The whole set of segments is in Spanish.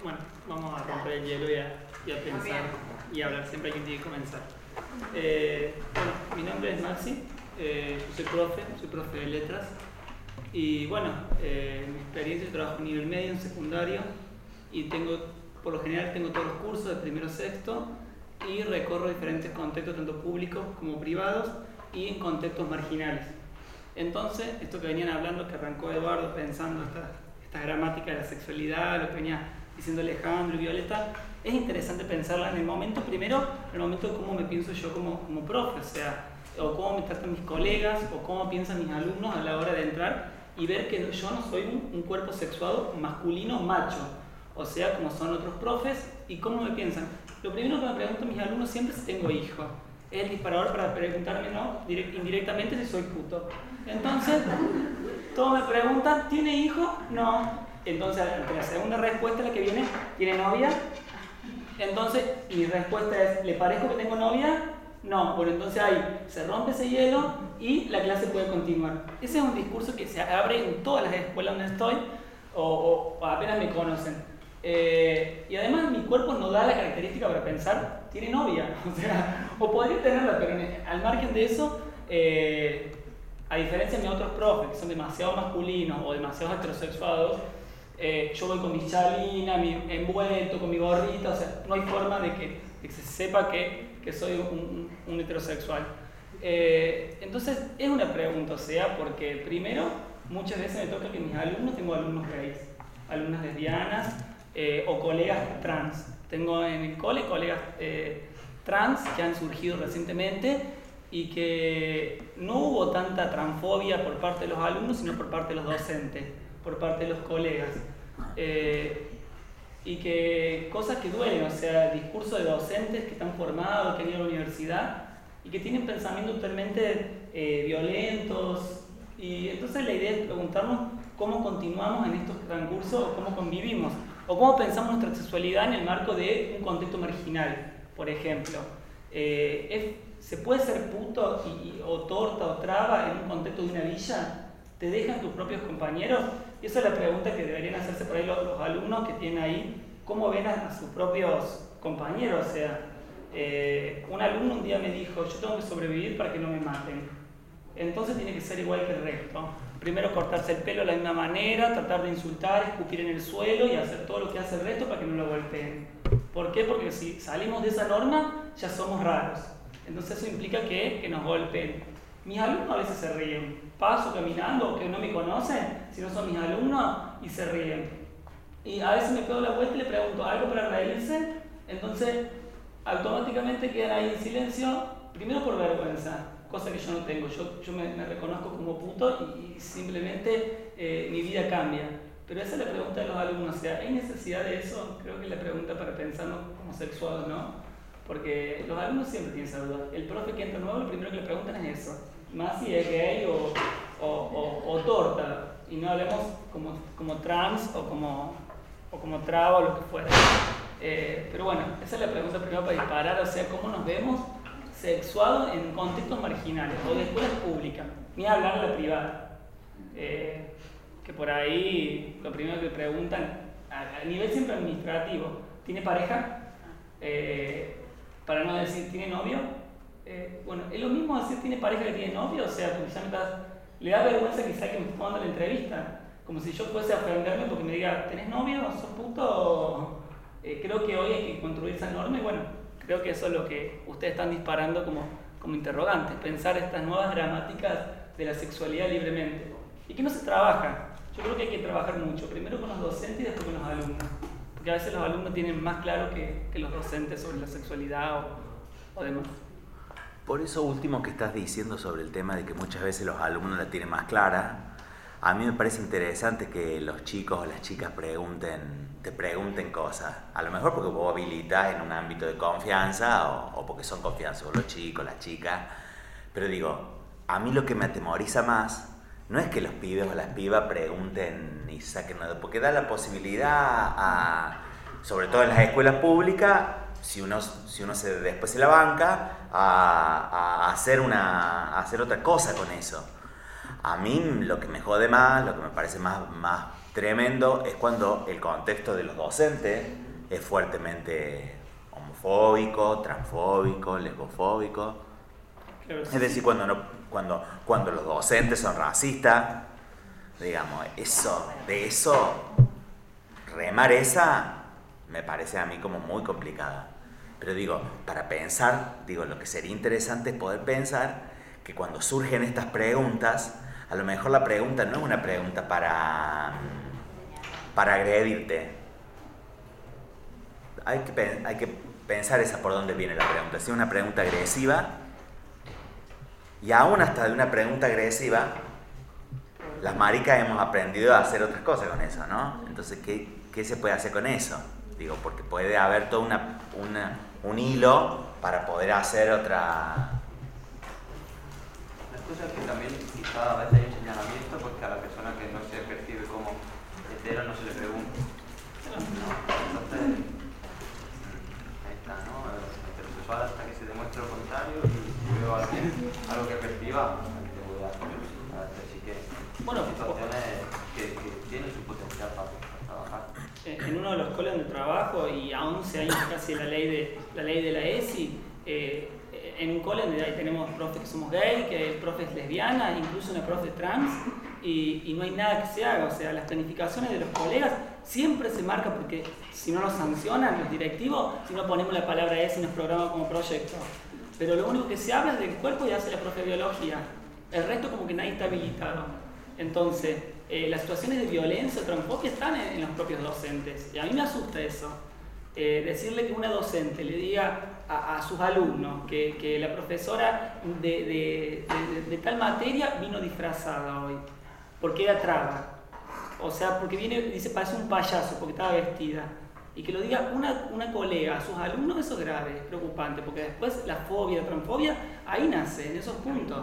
Bueno, vamos a romper el hielo y a pensar y a hablar. Siempre alguien tiene que comenzar. Bueno, mi nombre es Maxi, yo soy profe de letras. Y bueno, mi experiencia, yo trabajo en nivel medio, en secundario, y por lo general tengo todos los cursos de primero a sexto y recorro diferentes contextos, tanto públicos como privados, y en contextos marginales. Entonces, esto que venían hablando, que arrancó Eduardo pensando esta gramática de la sexualidad, lo que venía diciendo Alejandro y Violeta, es interesante pensarla en el momento primero, en el momento de cómo me pienso yo como profe, o sea, o cómo me tratan mis colegas, o cómo piensan mis alumnos a la hora de entrar, y ver que yo no soy un cuerpo sexuado masculino macho, o sea, como son otros profes, y cómo me piensan. Lo primero que me preguntan mis alumnos siempre es si tengo hijos. Es el disparador para preguntarme, ¿no? Indirectamente, si soy puto. Entonces, todos me preguntan, ¿tiene hijo? No. Entonces, la segunda respuesta, la que viene, ¿tiene novia? Entonces, mi respuesta es, ¿le parezco que tengo novia? No. Bueno, entonces ahí se rompe ese hielo y la clase puede continuar. Ese es un discurso que se abre en todas las escuelas donde estoy o apenas me conocen. Y además mi cuerpo no da la característica para pensar, tiene novia, o sea, o podría tenerla, pero al margen de eso, a diferencia de mis otros profes que son demasiado masculinos o demasiado heterosexuados, yo voy con mi chalina, mi envuelto, con mi gorrita, o sea, no hay forma de que se sepa que soy un heterosexual. Entonces es una pregunta, o sea, porque primero muchas veces me toca que mis alumnos, tengo alumnos gays, alumnas lesbianas, o colegas trans. Tengo en el cole colegas trans que han surgido recientemente y que no hubo tanta transfobia por parte de los alumnos, sino por parte de los docentes, por parte de los colegas. Y que cosas que duelen, o sea, discurso de docentes que están formados, que han ido a la universidad y que tienen pensamientos totalmente violentos. Y entonces la idea es preguntarnos cómo continuamos en estos transcursos o cómo convivimos. O cómo pensamos nuestra sexualidad en el marco de un contexto marginal, por ejemplo. ¿Se puede ser puto o torta o traba en un contexto de una villa? ¿Te dejan tus propios compañeros? Y esa es la pregunta que deberían hacerse por ahí los alumnos que tienen ahí. ¿Cómo ven a sus propios compañeros? O sea, un alumno un día me dijo, yo tengo que sobrevivir para que no me maten. Entonces tiene que ser igual que el resto. Primero cortarse el pelo de la misma manera, tratar de insultar, escupir en el suelo y hacer todo lo que hace el resto para que no lo golpeen. ¿Por qué? Porque si salimos de esa norma ya somos raros. Entonces eso implica que nos golpeen. Mis alumnos a veces se ríen. Paso caminando o que no me conocen, si no son mis alumnos, y se ríen. Y a veces me pego la vuelta y le pregunto algo para reírse, entonces automáticamente quedan ahí en silencio, primero por vergüenza. Cosa que yo no tengo, yo me reconozco como puto y simplemente mi vida cambia. Pero esa es la pregunta de los alumnos, o sea, ¿hay necesidad de eso? Creo que es la pregunta para pensarnos como sexuados, ¿no? Porque los alumnos siempre tienen esa duda. El profe que entra nuevo, lo primero que le preguntan es eso, más si es gay o torta, y no hablemos como trans o como traba o lo que fuera. Pero bueno, esa es la pregunta primero para disparar, o sea, ¿cómo nos vemos sexuado en contextos marginales o de escuelas públicas, ni hablar de la privada, que por ahí lo primero que preguntan a nivel siempre administrativo, ¿tiene pareja? Para no decir ¿tiene novio? Bueno, es lo mismo decir ¿tiene pareja que tiene novio? O sea, porque ya le da vergüenza quizá que me esté tomando la entrevista, como si yo fuese a ofenderme porque me diga ¿tenés novio? ¿Sos puto? Creo que hoy hay que construir esa norma y bueno, creo que eso es lo que ustedes están disparando como interrogantes, pensar estas nuevas gramáticas de la sexualidad libremente. Y que no se trabaja. Yo creo que hay que trabajar mucho, primero con los docentes y después con los alumnos. Porque a veces los alumnos tienen más claro que los docentes sobre la sexualidad o demás. Por eso último que estás diciendo sobre el tema de que muchas veces los alumnos la tienen más clara, a mí me parece interesante que los chicos o las chicas te pregunten cosas. A lo mejor porque vos habilitas en un ámbito de confianza o porque son confianzosos los chicos, las chicas. Pero digo, a mí lo que me atemoriza más no es que los pibes o las pibas pregunten y saquen nada, porque da la posibilidad, sobre todo en las escuelas públicas, si uno después se la banca, a hacer otra cosa con eso. A mí lo que me jode más, lo que me parece más tremendo es cuando el contexto de los docentes es fuertemente homofóbico, transfóbico, lesbofóbico. Claro, Es decir, cuando los docentes son racistas, digamos, de eso, remar esa, me parece a mí como muy complicada. Pero digo, para pensar, lo que sería interesante es poder pensar que cuando surgen estas preguntas, a lo mejor la pregunta no es una pregunta para agredirte. Hay que pensar esa por dónde viene la pregunta. Si es una pregunta agresiva, y aún hasta de una pregunta agresiva, las maricas hemos aprendido a hacer otras cosas con eso, ¿no? Entonces, ¿qué se puede hacer con eso? Porque puede haber todo un hilo para poder hacer otra... Las cosas que también quizá a veces hay un señalamiento porque a la persona que no se percibe como hetero no se le pregunta. ¿No? Entonces, ahí está, ¿no? Heterosexual hasta que se demuestre lo contrario y si veo a alguien, algo que perciba, te voy a hacer. Así que situaciones que tienen su potencial para trabajar. En uno de los colegios donde trabajo, y a 11 años casi la ley de la ESI, en un cole donde tenemos profes que somos gay, que hay profes lesbianas, incluso una profe trans, y no hay nada que se haga. O sea, las planificaciones de los colegas siempre se marcan porque si no nos sancionan los directivos, si no ponemos la palabra ESI en los programas como proyecto. Pero lo único que se habla es del cuerpo y hace la profe de biología. El resto como que nadie está habilitado. Entonces, las situaciones de violencia o transfobia están en los propios docentes. Y a mí me asusta eso. Decirle que una docente le diga a sus alumnos que la profesora de tal materia vino disfrazada hoy, porque era traba. O sea, porque viene, dice, parece un payaso porque estaba vestida. Y que lo diga una colega a sus alumnos, eso es grave, es preocupante, porque después la fobia, la transfobia, ahí nace, en esos puntos.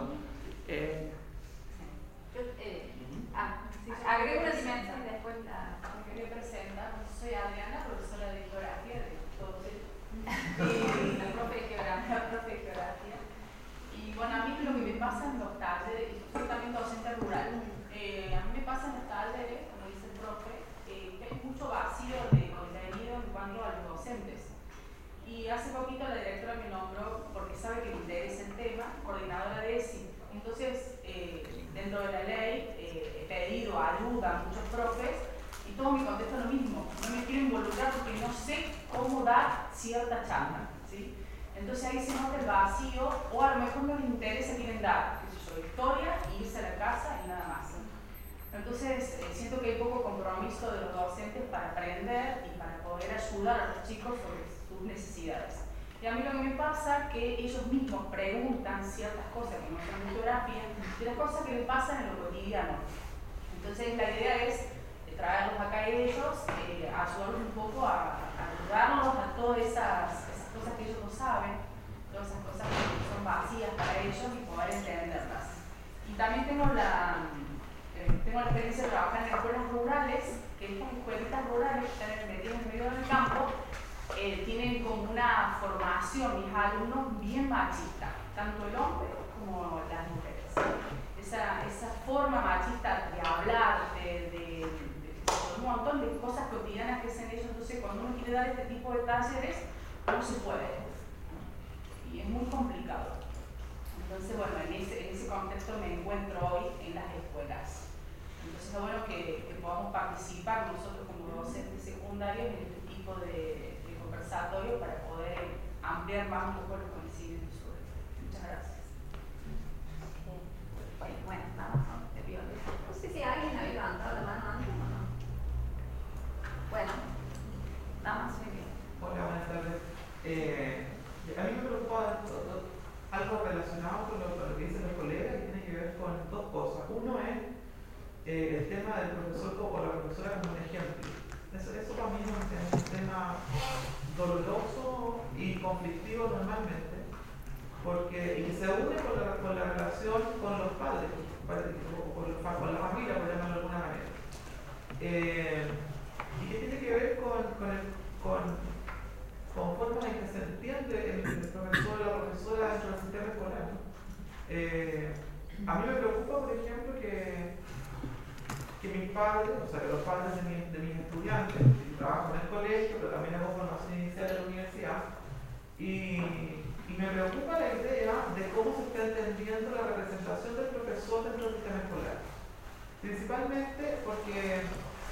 Agrego una dimensión y después me quería presentar. Soy Adriana, profesora de geografía de todos ellos. La profe de geografía. Y bueno, a mí lo que me pasa en los talleres, y soy también docente rural, a mí me pasa en los talleres, como dice el profe, que hay mucho vacío de contenido en cuanto a los docentes. Y hace poquito la directora me nombró, porque sabe que me interesa el tema, coordinadora de ESI. Entonces, dentro de la ley, he pedido ayuda a muchos profes y todo mi contexto es lo mismo. No me quiero involucrar porque no sé cómo dar cierta charla, ¿sí? Entonces ahí se nota el vacío, o a lo mejor no les interesa, quieren dar, qué sé yo, historia, irse a la casa y nada más. Entonces siento que hay poco compromiso de los docentes para aprender y para poder ayudar a los chicos sobre sus necesidades. Y a mí lo que me pasa es que ellos mismos preguntan ciertas cosas que no son de geografía, de las cosas que les pasan en lo cotidiano. Entonces la idea es traerlos acá a ellos, ayudarlos un poco a ayudarlos a todas esas cosas que ellos no saben, todas esas cosas que son vacías para ellos y poder entenderlas. Y también tengo la experiencia de trabajar en escuelas rurales, que estas escuelitas rurales que están metidas en medio del campo, tienen como una formación, mis alumnos, bien machista, tanto el hombre como las mujeres. Esa forma machista de hablar, de un montón de cosas cotidianas que hacen ellos. Entonces, cuando uno quiere dar este tipo de talleres, no se puede, ¿no? Y es muy complicado. Entonces, bueno, en ese contexto me encuentro hoy en las escuelas. Entonces, es bueno que podamos participar nosotros como docentes secundarios en este tipo de conversatorio para poder ampliar más un poco los conocimientos sobre esto. Muchas gracias. Bueno, nada más de violencia. No sé si alguien había levantado la mano antes o no. Bueno, nada más muy bien. Hola, buenas tardes. A mí me preocupa algo relacionado con lo que dicen los colegas que tiene que ver con dos cosas. Uno es el tema del profesor o la profesora como un ejemplo. Eso para mí es un tema doloroso y conflictivo normalmente, y que se une con la relación con los padres, con la familia, por llamarlo de alguna manera. Y que tiene que ver con formas en que se entiende el profesor o la profesora dentro del sistema escolar, ¿no? A mí me preocupa, por ejemplo, que mis padres, o sea, que los padres de mis estudiantes, yo trabajo en el colegio, pero también hago formación inicial en la universidad, y me preocupa la idea de cómo se está entendiendo la representación del profesor dentro del sistema escolar. Principalmente porque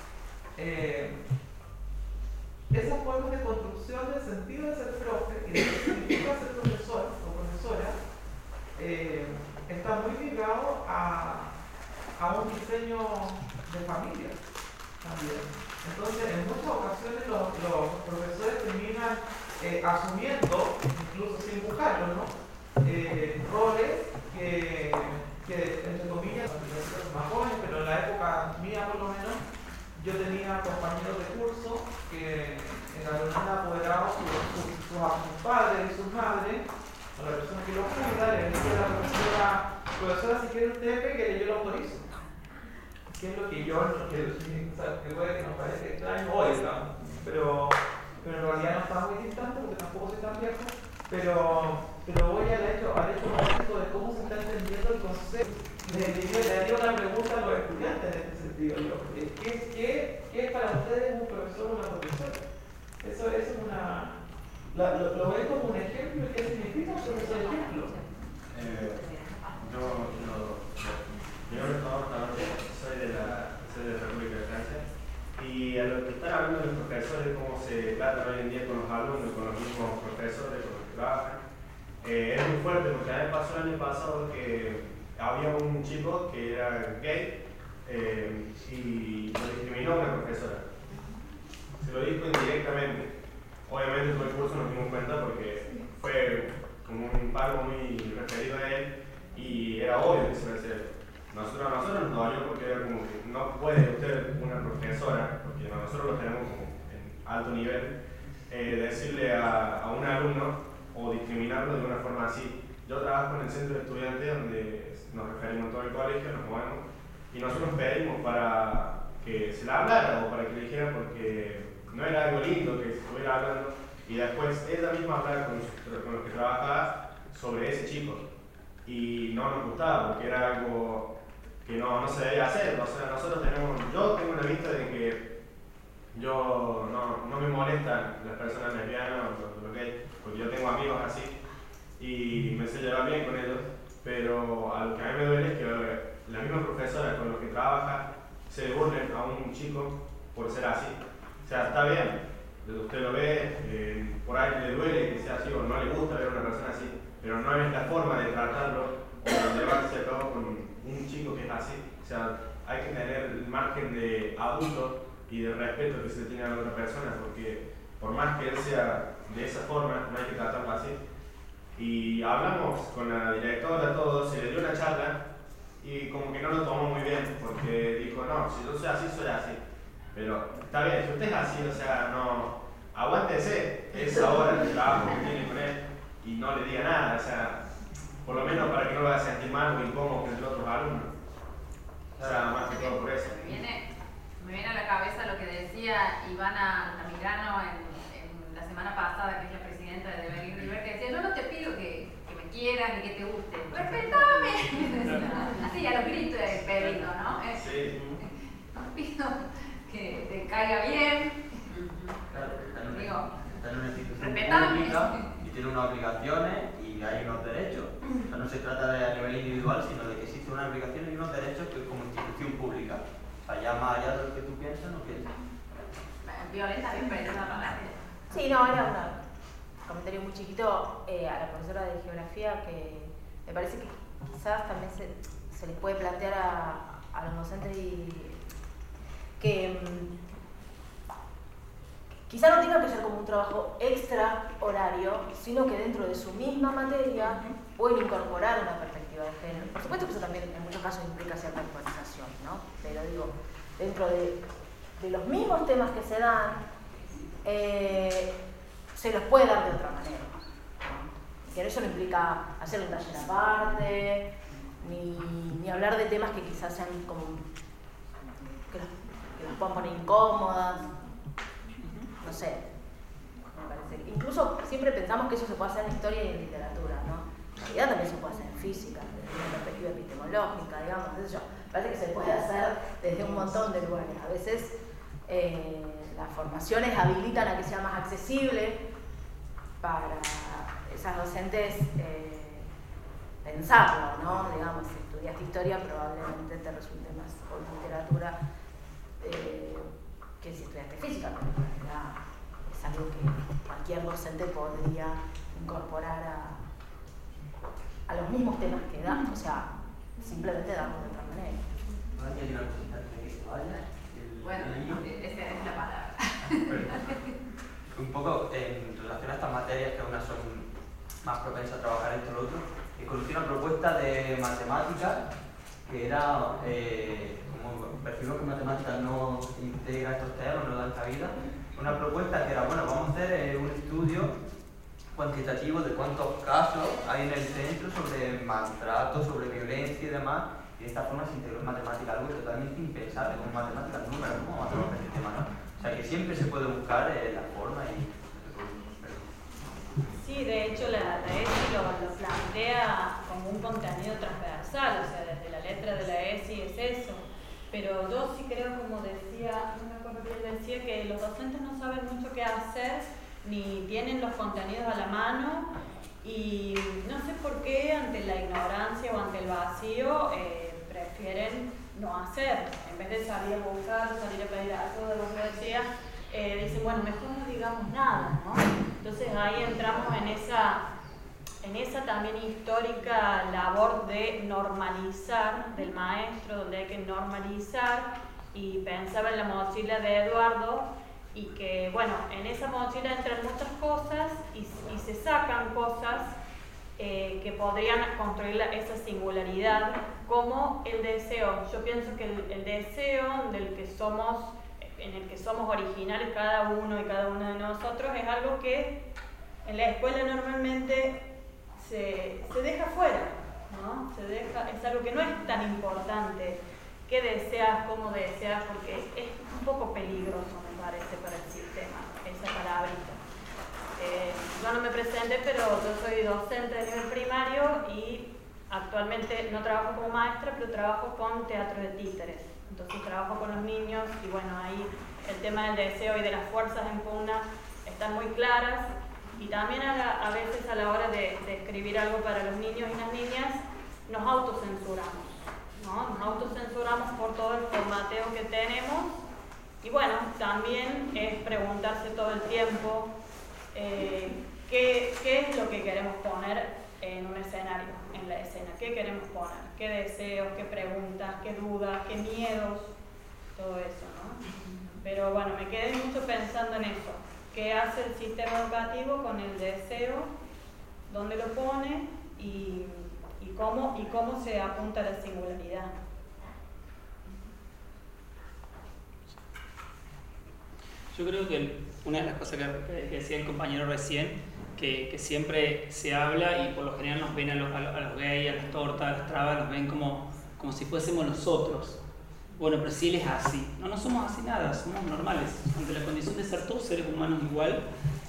esas formas de construcción del sentido de ser profe y de lo que significa ser profesor o profesora está muy ligado a un diseño de familia también. Entonces, en muchas ocasiones los profesores terminan asumiendo, incluso sin buscarlo, ¿no? Roles que entre comillas, más jóvenes, pero en la época mía por lo menos, yo tenía compañeros de curso que eran apoderados sus padres y sus madres, o la persona que los cuida, le decía a la profesora, si quiere usted pegue, yo lo autorizo. Que es lo que que puede que nos parezca extraño hoy, ¿no? Pero en realidad no está muy distante porque tampoco soy tan viejo, pero voy al hecho básico de cómo se está entendiendo el concepto. Le haría una pregunta a los estudiantes en este sentido. ¿Qué es para ustedes un profesor o una profesora? Eso es una... ¿Lo ven como un ejemplo? ¿Qué significa un profesor ejemplo? Yo soy de la República de Francia, y a lo que están hablando los profesores, cómo se tratan hoy en día con los alumnos, con los mismos profesores con los que trabajan, es muy fuerte porque a mí me pasó el año pasado que había un chico que era gay y lo discriminó una profesora. Se lo dijo indirectamente. Obviamente todo el curso nos dimos cuenta porque fue como un pago muy referido a él y era obvio que se iba a hacer. A nosotros nos dolió porque era como que no puede usted, una profesora, porque nosotros lo tenemos como en alto nivel, decirle a un alumno o discriminarlo de una forma así. Yo trabajo en el centro de estudiantes donde nos referimos a todo el colegio, nos movemos, y nosotros pedimos para que se la hablara o para que le dijera porque no era algo lindo que se estuviera hablando, y después ella misma hablar con los que trabajaba sobre ese chico. Y no nos gustaba porque era algo que no se debía hacer. O sea, yo tengo una vista de que yo no me molestan las personas lesbianas o los gays, porque yo tengo amigos así y me sé llevar bien con ellos, pero a lo que a mí me duele es que la misma profesora con los que trabaja se burlen a un chico por ser así. O sea, está bien, usted lo ve, por ahí le duele que sea así o no le gusta ver a una persona así, pero no es la forma de tratarlo o de llevarse a cabo con un chico que es así. O sea, hay que tener el margen de adulto y de respeto que se tiene a la otra persona, porque por más que él sea de esa forma, no hay que tratarlo así. Y hablamos con la directora, todos, se le dio una charla y como que no lo tomó muy bien, porque dijo, no, si yo soy así, soy así. Pero está bien, si usted es así, o sea, no, aguántese esa hora de trabajo que tiene con él y no le diga nada, o sea, por lo menos para que no lo vaya a sentir mal o incómodo entre otros alumnos. O sea, más que todo por eso. Me viene a la cabeza lo que decía Ivana Altamirano en la semana pasada, que es la presidenta de Devenir River, que decía, yo no te pido que me quieras ni que te guste, ¡respetame! Así a los gritos del perrito, ¿no? Sí. No pido que te caiga bien. Claro, está en una institución respetame. pública y tiene unas obligaciones y hay unos derechos. O sea, no se trata de a nivel individual, sino de que existen unas obligaciones y unos derechos que como institución pública. O sea, ya más allá de lo que tú piensas, no piensas. Violenta, bien parece una palabra. Sí, no, era un comentario muy chiquito a la profesora de geografía que me parece que quizás también se les puede plantear a los docentes y que quizá no tenga que ser como un trabajo extra horario, sino que dentro de su misma materia pueden incorporar una perspectiva de género. Por supuesto que eso también en muchos casos implica cierta actualización, ¿no? Pero digo, dentro de los mismos temas que se dan, se los puede dar de otra manera, ¿no? Que eso no implica hacer un taller aparte, ni hablar de temas que quizás sean como que las puedan poner incómodas. No sé, me parece. Incluso siempre pensamos que eso se puede hacer en historia y en literatura, ¿no? realidad también se puede hacer en física, desde una perspectiva epistemológica, digamos, qué sé yo. Parece que se puede hacer desde un montón de lugares. A veces las formaciones habilitan a que sea más accesible para esas docentes pensarlo, ¿no? Digamos, si estudiaste historia probablemente te resulte más con literatura que si estudiaste física, pero en realidad es algo que cualquier docente podría incorporar a los mismos temas que da, o sea, simplemente darlo de otra manera. ¿Hay una cosita antes de que se vaya? Bueno, esa es la palabra. Un poco en relación a estas materias, que unas son más propensas a trabajar esto o lo otro, conocí una propuesta de matemáticas que era, como percibimos que matemáticas no integra estos temas, no dan cabida, una propuesta que era, bueno, vamos a hacer un estudio cuantitativo de cuántos casos hay en el centro sobre maltrato, sobre violencia y demás, y de esta forma se integró en matemática, algo totalmente impensable, como matemáticas números, ¿cómo vamos a trabajar este tema, no? O sea que siempre se puede buscar la forma y... Sí, de hecho la ESI lo plantea como un contenido transversal, o sea, desde la letra de la ESI es eso. Pero yo sí creo, como decía, no me acuerdo quién decía, que los docentes no saben mucho qué hacer, ni tienen los contenidos a la mano, y no sé por qué ante la ignorancia o ante el vacío prefieren no hacer. En vez de salir a buscar, salir a pedir ayuda, lo que decía, dicen, bueno, mejor no digamos nada, ¿no? Entonces ahí entramos en esa también histórica labor de normalizar del maestro, donde hay que normalizar, y pensaba en la mochila de Eduardo, y que, bueno, en esa mochila entran muchas cosas y se sacan cosas que podrían construir esa singularidad, como el deseo. Yo pienso que el deseo en el que somos originales cada uno y cada una de nosotros es algo que en la escuela normalmente se deja fuera, ¿no? Es algo que no es tan importante. ¿Qué deseas? ¿Cómo deseas? Porque es un poco peligroso, me parece, para el sistema, esa palabrita. Yo no me presenté, pero yo soy docente de nivel primario y actualmente no trabajo como maestra, pero trabajo con teatro de títeres. Entonces trabajo con los niños y bueno, ahí el tema del deseo y de las fuerzas en pugna están muy claras, y también a veces a la hora de escribir algo para los niños y las niñas nos autocensuramos, ¿no? Nos autocensuramos por todo el formateo que tenemos, y bueno, también es preguntarse todo el tiempo qué es lo que queremos poner en un escenario, en la escena, qué queremos poner, qué deseos, qué preguntas, qué dudas, qué miedos, todo eso, ¿no? Pero bueno, me quedé mucho pensando en eso, qué hace el sistema educativo con el deseo, dónde lo pone y cómo se apunta a la singularidad. Yo creo que una de las cosas que decía el compañero recién, que siempre se habla y por lo general nos ven a los gays, a las tortas, a las trabas, nos ven como si fuésemos nosotros. Bueno, pero si él es así. No somos así nada, somos normales. Ante la condición de ser todos seres humanos igual,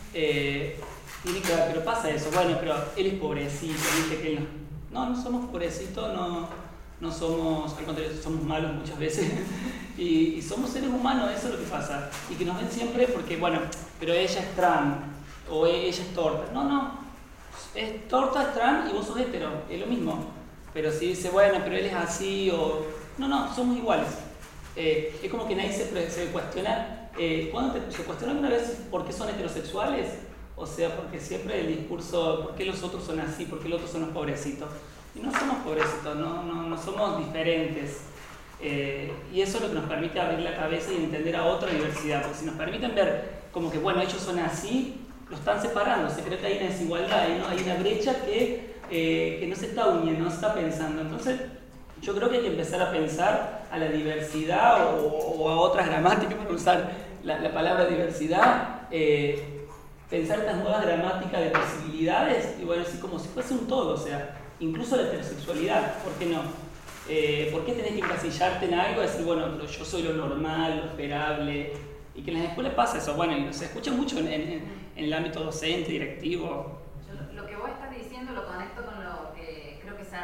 pero pasa eso. Bueno, pero él es pobrecito, dice que él no somos pobrecitos, no somos, al contrario, somos malos muchas veces. y somos seres humanos, eso es lo que pasa. Y que nos ven siempre porque, bueno, pero ella es trans, o ella es torta. No, es torta, es trans y vos sos hetero, es lo mismo. Pero si dice, bueno, pero él es así, o... No, somos iguales. Es como que nadie se cuestiona. ¿Se cuestiona alguna vez por qué son heterosexuales? O sea, porque siempre el discurso, ¿por qué los otros son así? ¿Por qué los otros son los pobrecitos? Y no somos pobrecitos, no somos diferentes. Y eso es lo que nos permite abrir la cabeza y entender a otra diversidad. Porque si nos permiten ver como que, bueno, ellos son así, lo están separando. Se cree que hay una desigualdad, ¿no? Hay una brecha que no se está uniendo, no se está pensando. Entonces, yo creo que hay que empezar a pensar a la diversidad o a otras gramáticas, para usar la palabra diversidad, pensar estas nuevas gramáticas de posibilidades, y bueno, así como si fuese un todo, o sea, incluso la heterosexualidad, ¿por qué no? ¿Por qué tenés que encasillarte en algo y decir, bueno, yo soy lo normal, lo esperable? Y que en las escuelas pasa eso, bueno, y se escucha mucho en el ámbito docente, directivo. Lo que vos estás diciendo lo conecto con lo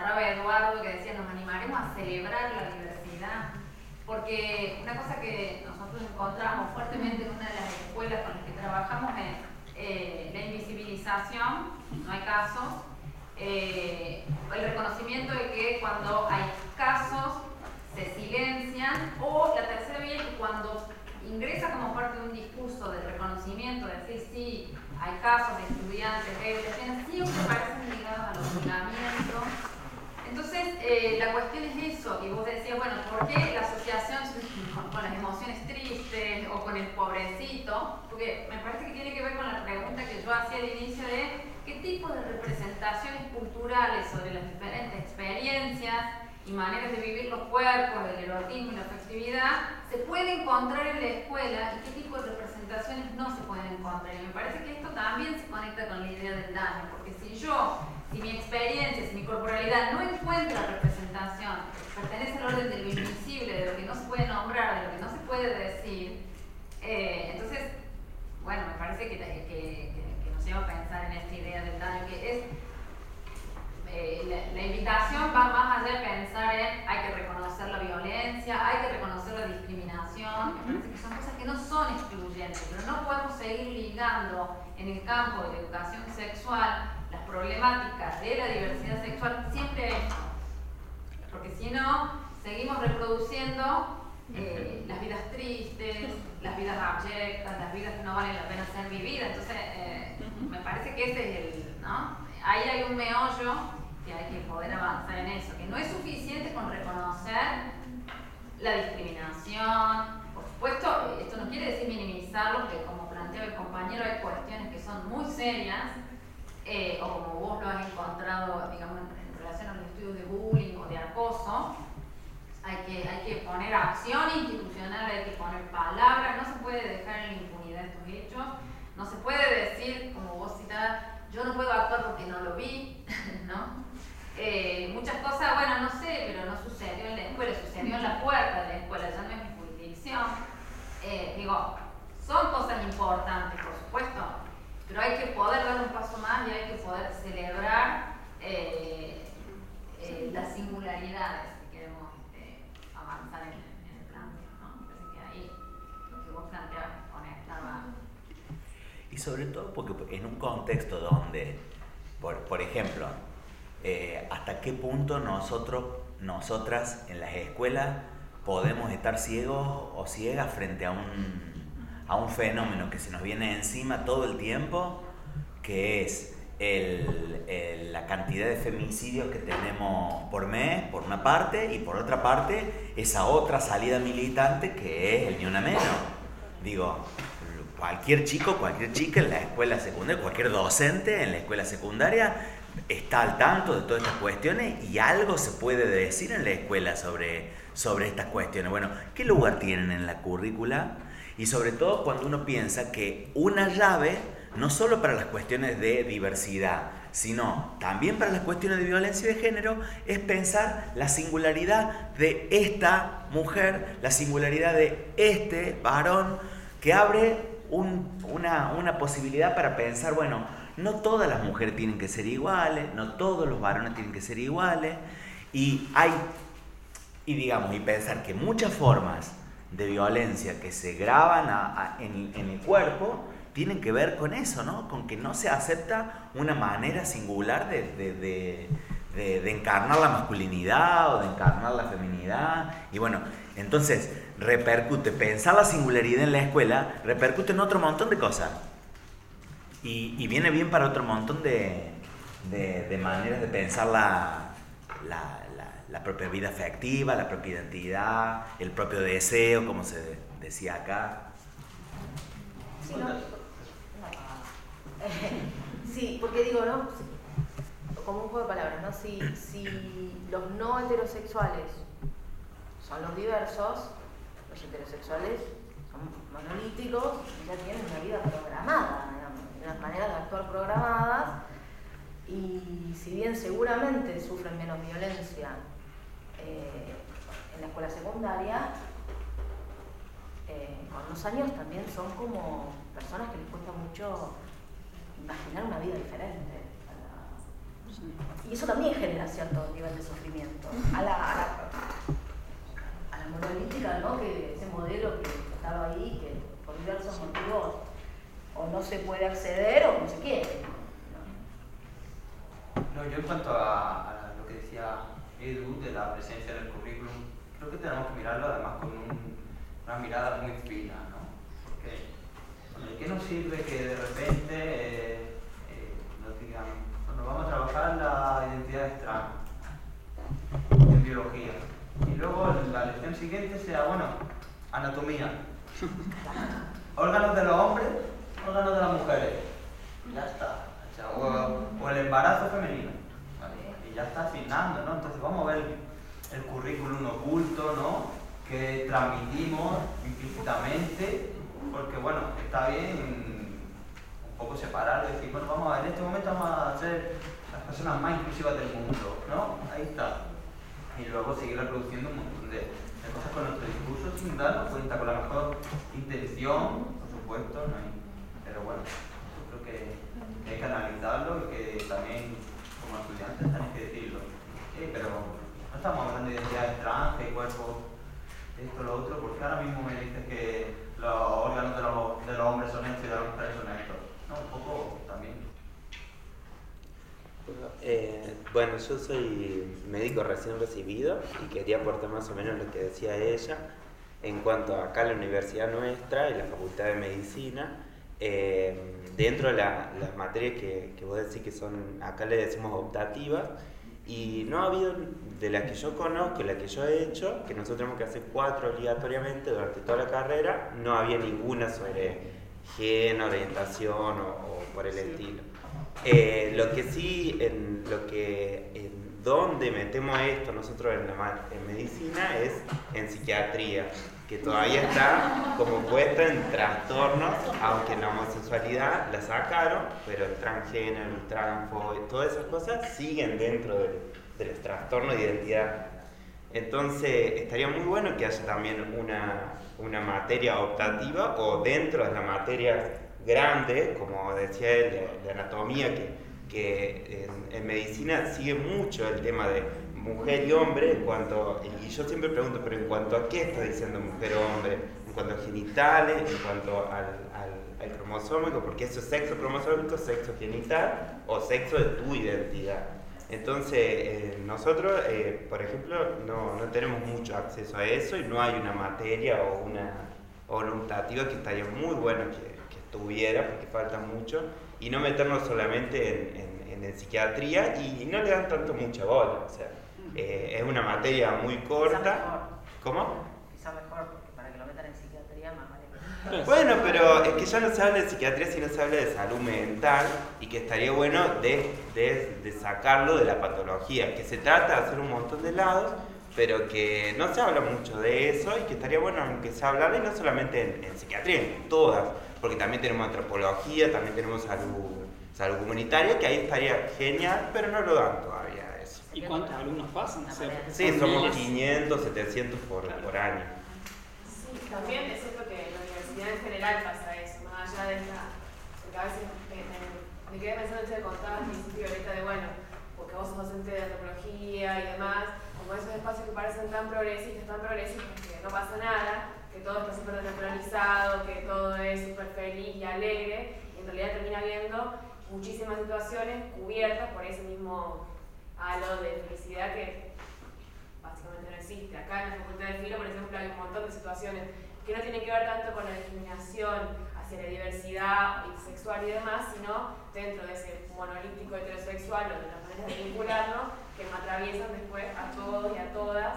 cerraba Eduardo, que decía, nos animaremos a celebrar la diversidad. Porque una cosa que nosotros encontramos fuertemente en una de las escuelas con las que trabajamos es la invisibilización, no hay casos, el reconocimiento de que cuando hay casos se silencian, o la tercera vía es que cuando ingresa como parte de un discurso de reconocimiento, de decir sí, hay casos de estudiantes, lesbianas, siempre parecen ligados al hostigamiento. Entonces, la cuestión es eso, y vos decías, bueno, ¿por qué la asociación con las emociones tristes o con el pobrecito? Porque me parece que tiene que ver con la pregunta que yo hacía al inicio de qué tipo de representaciones culturales sobre las diferentes experiencias y maneras de vivir los cuerpos, el erotismo y la afectividad se puede encontrar en la escuela y qué tipo de representaciones no se pueden encontrar. Y me parece que esto también se conecta con la idea del daño, porque si mi experiencia, si mi corporalidad no encuentra representación, pertenece al orden de lo invisible, de lo que no se puede nombrar, de lo que no se puede decir, entonces, bueno, me parece que nos lleva a pensar en esta idea del daño, que es la invitación va más allá de pensar en hay que reconocer la violencia, hay que reconocer la discriminación. Me parece que son cosas que no son excluyentes, pero no podemos seguir ligando en el campo de la educación sexual las problemáticas de la diversidad sexual siempre a esto, porque si no seguimos reproduciendo las vidas tristes, las vidas abyectas, las vidas que no valen la pena ser vividas. Entonces me parece que ese es el, ¿no? Ahí hay un meollo que hay que poder avanzar en eso, que no es suficiente con reconocer la discriminación. Por supuesto, esto no quiere decir minimizarlo, que como planteaba el compañero, hay cuestiones que son muy serias, o como vos lo has encontrado, digamos, en relación a los estudios de bullying o de acoso, hay que poner acción institucional, hay que poner palabras, no se puede dejar en la impunidad estos hechos, no se puede decir, como vos citabas, yo no puedo actuar porque no lo vi, ¿no? Muchas cosas, bueno, no sé, pero no sucedió en la escuela, sucedió en la puerta de la escuela, ya no es mi jurisdicción. Digo, son cosas importantes, por supuesto, pero hay que poder dar un paso más y hay que poder celebrar las singularidades si queremos avanzar en el planteo, ¿no? Me parece que ahí lo que vos planteabas conectaba. Y sobre todo porque en un contexto donde, por ejemplo, hasta qué punto nosotras en las escuelas podemos estar ciegos o ciegas frente a un fenómeno que se nos viene encima todo el tiempo, que es la cantidad de femicidios que tenemos por mes, por una parte, y por otra parte, esa otra salida militante que es el Ni Una Menos. Digo, cualquier chico, cualquier chica en la escuela secundaria, cualquier docente en la escuela secundaria está al tanto de todas estas cuestiones y algo se puede decir en la escuela sobre estas cuestiones. Bueno, ¿qué lugar tienen en la currícula? Y sobre todo cuando uno piensa que una llave, no solo para las cuestiones de diversidad, sino también para las cuestiones de violencia de género, es pensar la singularidad de esta mujer, la singularidad de este varón, que abre una posibilidad para pensar, bueno, no todas las mujeres tienen que ser iguales, no todos los varones tienen que ser iguales, y pensar que muchas formas de violencia que se graban en el cuerpo tienen que ver con eso, ¿no? Con que no se acepta una manera singular de encarnar la masculinidad o de encarnar la feminidad. Y bueno, entonces repercute, pensar la singularidad en la escuela repercute en otro montón de cosas. Y viene bien para otro montón de maneras de pensar la propia vida afectiva, la propia identidad, el propio deseo, como se decía acá. Sí, sí, porque digo, ¿no? Como un juego de palabras, ¿no? Si los no heterosexuales son los diversos, los heterosexuales son monolíticos y ya tienen una vida programada, digamos, unas maneras de actuar programadas, y si bien seguramente sufren menos violencia en la escuela secundaria, con los años también son como personas que les cuesta mucho imaginar una vida diferente Y eso también genera cierto nivel de sufrimiento. A la monolítica, ¿no? Que ese modelo que estaba ahí, que por diversos motivos o no se puede acceder o no se quiere. No, yo en cuanto a lo que decía Edu de la presencia del currículum, creo que tenemos que mirarlo además con una mirada muy fina, ¿no? Porque, bueno, ¿qué nos sirve que de repente nos digan, bueno, vamos a trabajar la identidad trans en biología? Y luego la lección siguiente sea, bueno, anatomía, órganos de los hombres, órganos de las mujeres, y ya está. O el embarazo femenino, ¿vale? Y ya está asignando, ¿no? Entonces vamos a ver el currículum oculto, ¿no? Que transmitimos implícitamente, porque bueno, está bien un poco separar y decir, bueno, vamos a ver, en este momento vamos a ser las personas más inclusivas del mundo, ¿no? Ahí está. Y luego seguir reproduciendo un montón de cosas con nuestro discurso sin darnos cuenta, con la mejor intención, por supuesto, ¿no? Pero bueno, yo creo que hay que analizarlo y que también como estudiantes tenéis que decirlo. Pero no estamos hablando de identidades trans, de cuerpos, esto, lo otro, porque ahora mismo me dices que los órganos de los hombres son estos y de las mujeres son estos. No, un poco también. Bueno, yo soy médico recién recibido y quería aportar más o menos lo que decía ella en cuanto a acá la universidad nuestra y la Facultad de Medicina. Dentro de las materias que vos decís que son, acá le decimos optativas, y no ha habido, de las que yo conozco, las que yo he hecho, que nosotros tenemos que hacer 4 obligatoriamente durante toda la carrera, no había ninguna sobre género, orientación o por el estilo. Lo que sí, donde metemos esto nosotros en medicina es en psiquiatría, que todavía está como puesta en trastornos, aunque la homosexualidad la sacaron, pero el transgénero, el transfobia, todas esas cosas siguen dentro de los trastornos de identidad. Entonces estaría muy bueno que haya también una materia optativa o dentro de las materias grandes, como decía él, de anatomía, que en medicina sigue mucho el tema de mujer y hombre, y yo siempre pregunto, pero en cuanto a qué está diciendo mujer o hombre, en cuanto a genitales, en cuanto al cromosómico, porque eso es sexo cromosómico, sexo genital o sexo de tu identidad. Entonces nosotros, por ejemplo, no tenemos mucho acceso a eso y no hay una materia o una optativa que estaría muy bueno que estuviera, porque falta mucho, y no meternos solamente en psiquiatría y no le dan tanto mucha bola, o sea, es una materia muy corta. Quizá mejor. ¿Cómo? Quizá mejor, porque para que lo metan en psiquiatría más vale. Bueno, pero es que ya no se habla de psiquiatría, sino se habla de salud mental, y que estaría bueno de sacarlo de la patología, que se trata de hacer un montón de lados, pero que no se habla mucho de eso, y que estaría bueno que se hablara, y no solamente en psiquiatría, en todas, porque también tenemos antropología, también tenemos salud comunitaria, que ahí estaría genial, pero no lo dan todavía eso. ¿Y cuántos alumnos pasan? Sí, somos 500, 700 por año. Sí, también es cierto que en la universidad en general pasa eso, más allá de esta, porque a veces me quedé pensando en que contabas al principio ahorita de, bueno, porque vos sos docente de antropología y demás, como esos espacios que parecen tan progresistas, que no pasa nada, que todo está súper desnaturalizado, que todo es súper feliz y alegre, y en realidad termina habiendo muchísimas situaciones cubiertas por ese mismo halo de felicidad que básicamente no existe. Acá en la Facultad de Filo, por ejemplo, hay un montón de situaciones que no tienen que ver tanto con la discriminación hacia la diversidad sexual y demás, sino dentro de ese monolítico heterosexual o de las maneras de vincularnos que nos atraviesan después a todos y a todas,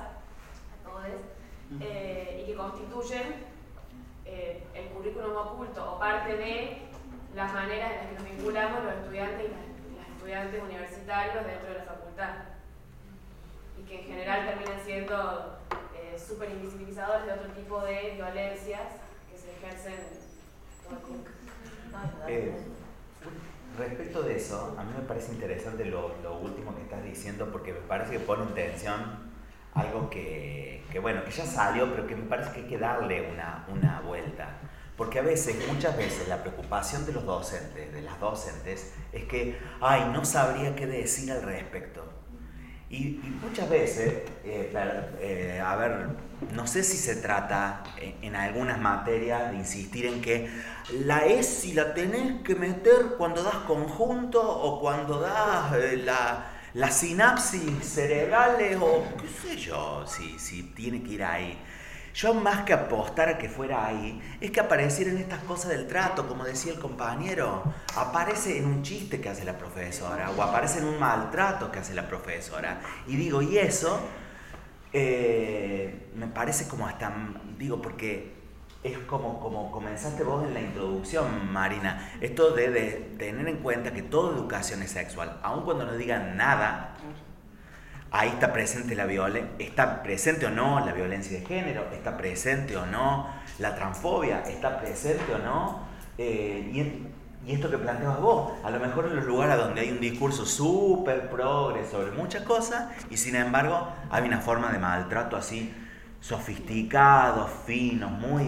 y que constituyen el currículum oculto o parte de las maneras en las que nos vinculamos los estudiantes y las estudiantes universitarios dentro de la facultad, y que en general terminan siendo súper invisibilizadores de otro tipo de violencias que se ejercen todo el tiempo. Respecto de eso, a mí me parece interesante lo último que estás diciendo, porque me parece que pone en tensión algo que bueno, que ya salió, pero que me parece que hay que darle una vuelta. Porque a veces, muchas veces, la preocupación de los docentes, de las docentes, es que, ay, no sabría qué decir al respecto. Y muchas veces, a ver, no sé si se trata en algunas materias de insistir en que la ESI la tenés que meter cuando das conjunto o cuando das las sinapsis cerebrales o qué sé yo, si tiene que ir ahí. Yo más que apostar a que fuera ahí, es que aparecieran estas cosas del trato, como decía el compañero, aparece en un chiste que hace la profesora, o aparece en un maltrato que hace la profesora. Y digo, y eso me parece como hasta, digo, porque es como comenzaste vos en la introducción, Marina, esto de tener en cuenta que toda educación es sexual, aun cuando no digan nada. Ahí está presente está presente o no la violencia de género, está presente o no la transfobia, está presente o no, y esto que planteabas vos, a lo mejor en los lugares donde hay un discurso súper progre sobre muchas cosas, y sin embargo hay una forma de maltrato así, sofisticados, finos, muy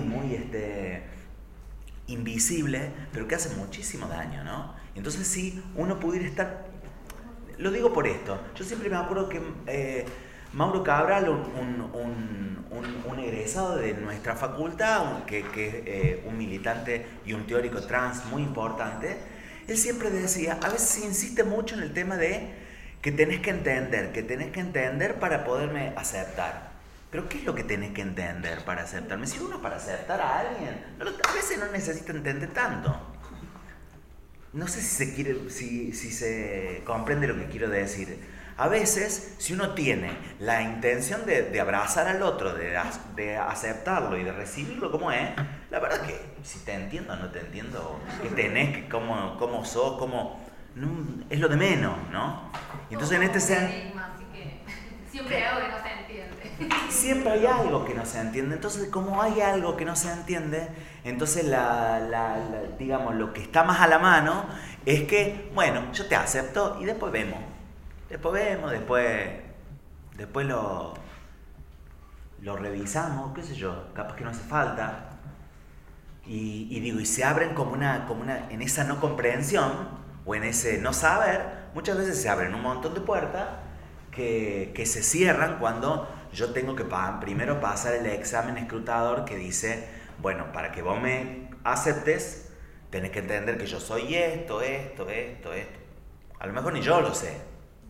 invisible, pero que hace muchísimo daño, ¿no? Entonces sí, uno pudiera estar. Lo digo por esto. Yo siempre me acuerdo que Mauro Cabral, un egresado de nuestra facultad, que es un militante y un teórico trans muy importante, él siempre decía, a veces se insiste mucho en el tema de que tenés que entender para poderme aceptar. Pero ¿qué es lo que tenés que entender para aceptarme? Si uno para aceptar a alguien, a veces no necesita entender tanto. No sé si se comprende lo que quiero decir. A veces, si uno tiene la intención de abrazar al otro, de aceptarlo y de recibirlo como es, la verdad es que si te entiendo o no te entiendo, que tenés, que cómo sos, es lo de menos, ¿no? Entonces en este sentido... Así que siempre hay algo que no se entiende. Siempre hay algo que no se entiende. Entonces, como hay algo que no se entiende, entonces digamos, lo que está más a la mano es que, bueno, yo te acepto y después vemos. Después lo revisamos, qué sé yo, capaz que no hace falta. Y se abren como una, en esa no comprensión o en ese no saber, muchas veces se abren un montón de puertas que se cierran cuando yo tengo que primero pasar el examen escrutador que dice, bueno, para que vos me aceptes, tenés que entender que yo soy esto. A lo mejor ni yo lo sé.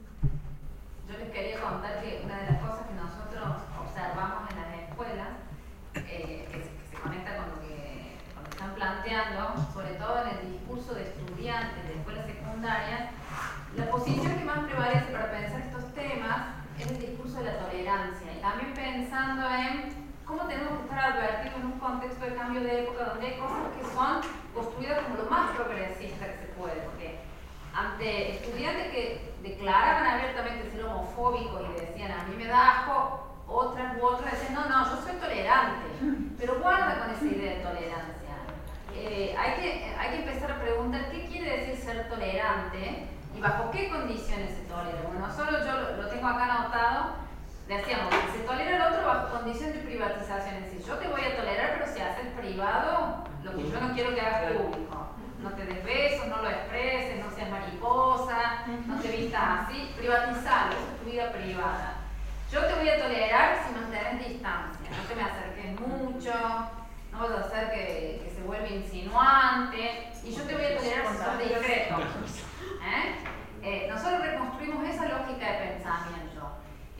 Yo les quería contar que una de las cosas que nosotros observamos en las escuelas, que se conecta con lo que están planteando, sobre todo en el discurso de estudiantes de escuelas secundarias, la posición que más prevalece para pensar estos temas es el discurso de la tolerancia, y también pensando en cómo tenemos que estar advertidos en un contexto de cambio de época donde hay cosas que son construidas como lo más progresista que se puede, porque ante estudiantes que declaraban abiertamente ser homofóbicos y decían a mí me da asco, otras decían no, yo soy tolerante, pero guarda con esa idea de tolerancia. Hay que empezar a preguntar qué quiere decir ser tolerante y bajo qué condiciones se tolera. Bueno, solo yo lo tengo acá anotado, decíamos que se tolera al otro bajo condición de privatización, es decir, yo te voy a tolerar pero si haces privado lo que yo no quiero que hagas público. No te des besos, no lo expreses, no seas mariposa, no te vistas así, privatizalo, eso es tu vida privada. Yo te voy a tolerar si nos tenés distancia, no te me acerques mucho, no vas a hacer que se vuelva insinuante, y yo te voy a tolerar si sos discreto. Nosotros reconstruimos esa lógica de pensamiento,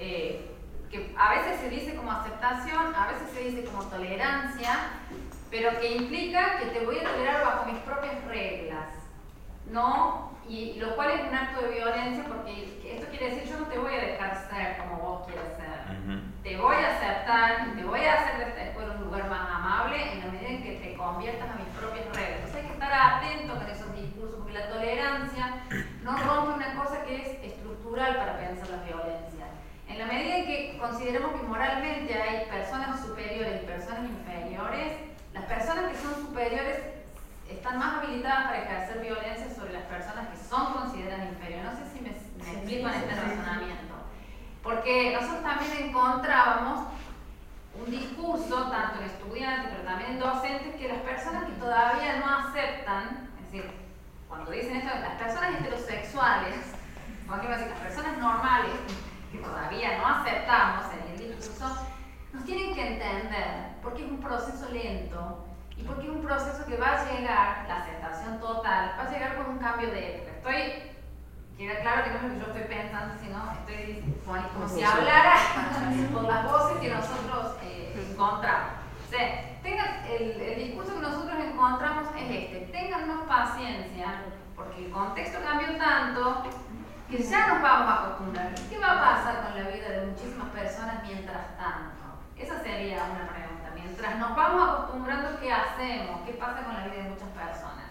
que a veces se dice como aceptación, a veces se dice como tolerancia, pero que implica que te voy a tolerar bajo mis propias reglas, ¿no? Y lo cual es un acto de violencia, porque esto quiere decir yo no te voy a dejar ser como vos quieres ser. Te voy a aceptar y te voy a hacer de esta escuela un lugar más amable en la medida en que te conviertas a mis propias reglas. Entonces hay que estar atento con esos discursos, porque la tolerancia no rompe una cosa que es estructural para pensar la violencia. En la medida en que consideremos que moralmente hay personas superiores y personas inferiores, las personas que son superiores están más habilitadas para ejercer violencia sobre las personas que son consideradas inferiores. No sé si me explico en este razonamiento. Porque nosotros también encontrábamos un discurso, tanto en estudiantes, pero también en docentes, que las personas que todavía no aceptan, es decir, cuando dicen esto, las personas heterosexuales, por ejemplo, las personas normales, que todavía no aceptamos en el discurso, nos tienen que entender, porque es un proceso lento, y porque es un proceso que va a llegar, la aceptación total, va a llegar con un cambio de época. Queda claro que no es lo que yo estoy pensando, sino estoy como si hablara con las voces que nosotros encontramos. O sea, el discurso que nosotros encontramos es este: téngannos paciencia, porque el contexto cambió tanto que ya nos vamos a acostumbrar. ¿Qué va a pasar con la vida de muchísimas personas mientras tanto? Esa sería una pregunta. Mientras nos vamos acostumbrando, ¿qué hacemos? ¿Qué pasa con la vida de muchas personas?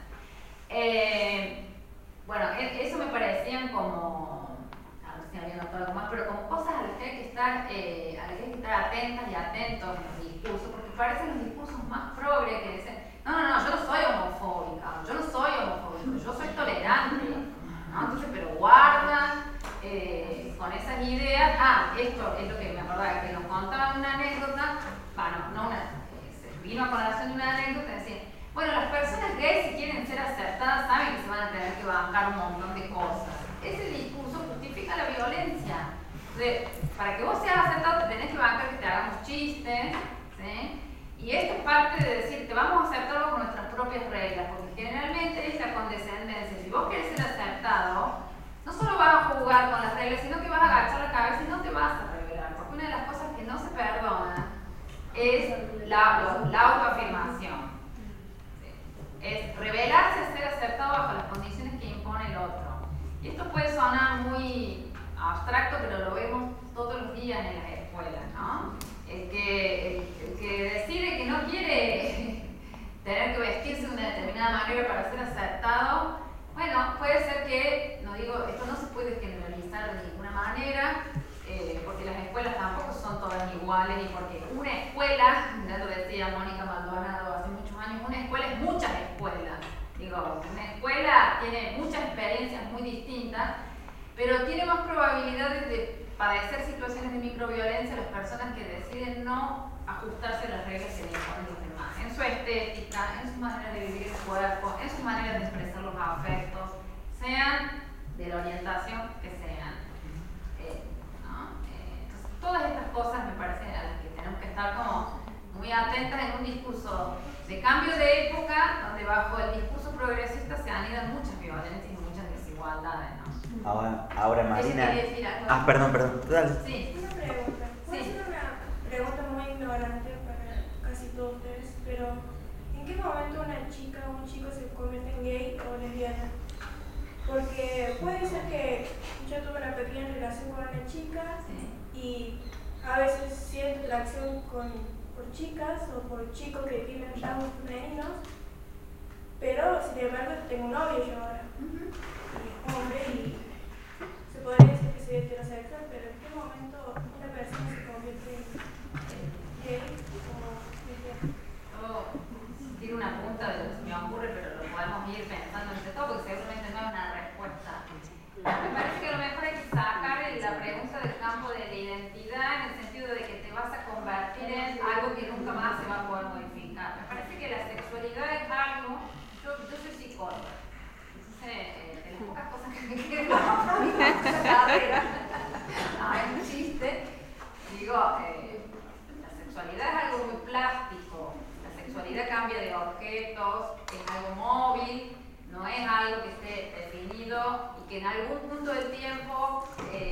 Bueno, eso me parecían como, a ver si había notado algo más, pero como cosas a las que hay que estar atentas y atentos en los discursos, porque parecen los discursos más progres que dicen, no, yo no soy homofóbica, yo no soy homofóbico, yo soy tolerante, ¿no? Entonces, pero guardan con esas ideas. Esto es lo que me acordaba, que nos contaban una anécdota, vino a colación de una anécdota, decía, bueno, las personas gays, si quieren ser aceptadas, saben que se van a tener que bancar un montón de cosas. Ese discurso justifica la violencia. Entonces, para que vos seas aceptado, te tenés que bancar que te hagamos chistes, ¿sí? Y esto es parte de decir, te vamos a aceptar con nuestras propias reglas, porque generalmente es la condescendencia. Si vos querés ser aceptado, no solo vas a jugar con las reglas, sino que vas a agachar la cabeza y no te vas a revelar, porque una de las cosas que no se perdona es la autoafirmación. Es revelarse a ser aceptado bajo las condiciones que impone el otro. Y esto puede sonar muy abstracto, pero lo vemos todos los días en las escuelas, ¿no? El que decide que no quiere tener que vestirse de una determinada manera para ser aceptado, bueno, puede ser que, no digo, esto no se puede generalizar de ninguna manera, porque las escuelas tampoco son todas iguales, y porque una escuela, ya lo decía Mónica Maldonado hace muchos años, una escuela es muchas escuelas. Digo, una escuela tiene muchas experiencias muy distintas, pero tiene más probabilidades de padecer situaciones de microviolencia las personas que deciden no ajustarse a las reglas que le imponen los demás, en su estética, en su manera de vivir el cuerpo, en su manera de expresar los afectos, sean de la orientación que sean. Entonces, todas estas cosas me parecen a las que tenemos que estar como muy atentas en un discurso de cambio de época, donde bajo el discurso progresista se anidan muchas violencias y muchas desigualdades, ¿no? Ahora Marina. Perdón, dale. Sí. Una pregunta. Puede ser una pregunta muy ignorante para casi todos ustedes, pero ¿en qué momento una chica o un chico se convierte en gay o lesbiana? Porque puede ser que yo tuve una pequeña relación con una chica y a veces siento atracción por chicas o por chicos que tienen rasgos femeninos, pero sin embargo tengo un novio yo ahora, y hombre, y se podría decir que soy heterosexual, pero ¿en qué momento una persona se convierte en gay o lesbiana? Tiene una punta de lo que se me ocurre, pero lo podemos ir pensando entre todo, porque seguramente no es una respuesta. Me parece que a lo mejor hay que sacar la pregunta del campo de la identidad, en el sentido de que te vas a convertir en algo que nunca más se va a poder modificar. Me parece que la sexualidad es algo, yo soy psicóloga, entonces de las pocas cosas que me quedan es un chiste, digo, la sexualidad es algo muy plástico, la sexualidad cambia de objetos, es algo móvil, no es algo que esté definido y que en algún punto del tiempo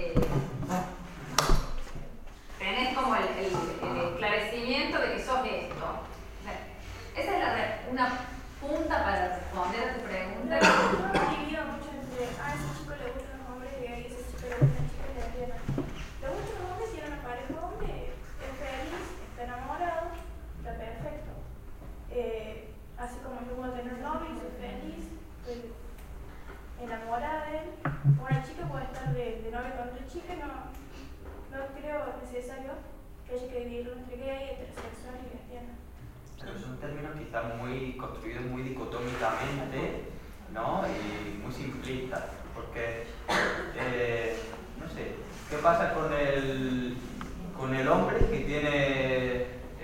tenés como el esclarecimiento de que sos esto. O sea, esa es una punta para responder a tu pregunta. No me divido mucho entre, a ese chico le gustan los hombres y a ese chico le gustan chicas lesbianas. Le gustan los hombres, si era una pareja hombre, es feliz, está enamorado, está perfecto. Así como yo puedo tener novio y soy feliz, estoy enamorada de él. Una chica puede estar de novio con otra chica, no creo necesario que haya que dividirlo entre gay, heterosexual y lesbiana. Pero son términos quizás muy construidos muy dicotómicamente, ¿no? Y muy simplistas, porque, no sé, ¿qué pasa con el hombre que tiene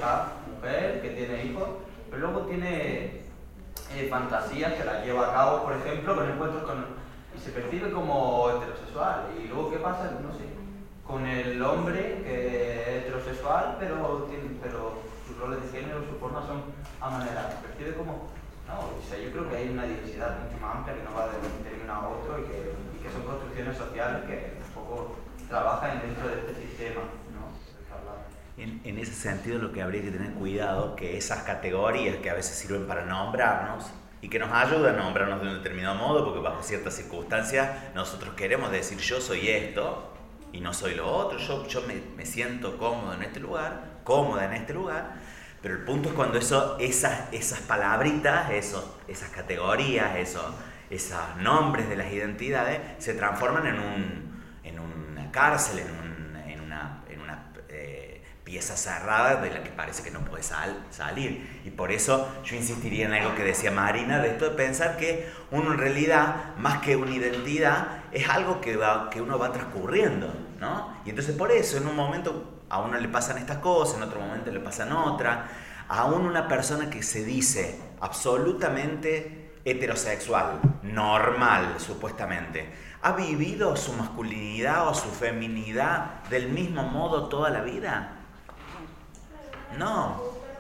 pareja, mujer, que tiene hijos, pero luego tiene fantasías que las lleva a cabo, por ejemplo, con encuentros y se percibe como heterosexual. Y luego, ¿qué pasa? No sé, con el hombre que es heterosexual, pero sus roles de género, sus formas son amaneradas. Se percibe como... No, o sea, yo creo que hay una diversidad mucho más amplia que no va de un término a otro y que son construcciones sociales que un poco trabajan dentro de este sistema, ¿no? En ese sentido, lo que habría que tener cuidado que esas categorías que a veces sirven para nombrarnos y que nos ayudan a nombrarnos de un determinado modo, porque bajo ciertas circunstancias nosotros queremos decir yo soy esto y no soy lo otro, yo me siento cómodo en este lugar, cómoda en este lugar, pero el punto es cuando esas palabritas, esas categorías, esos nombres de las identidades se transforman en una cárcel, en una pieza cerrada de la que parece que no puede salir. Y por eso yo insistiría en algo que decía Marina, de esto de pensar que uno en realidad, más que una identidad, es algo que uno va transcurriendo, ¿no? Y entonces por eso en un momento a uno le pasan estas cosas, en otro momento le pasan otras. Aún una persona que se dice absolutamente heterosexual, normal supuestamente, ¿ha vivido su masculinidad o su feminidad del mismo modo toda la vida? No.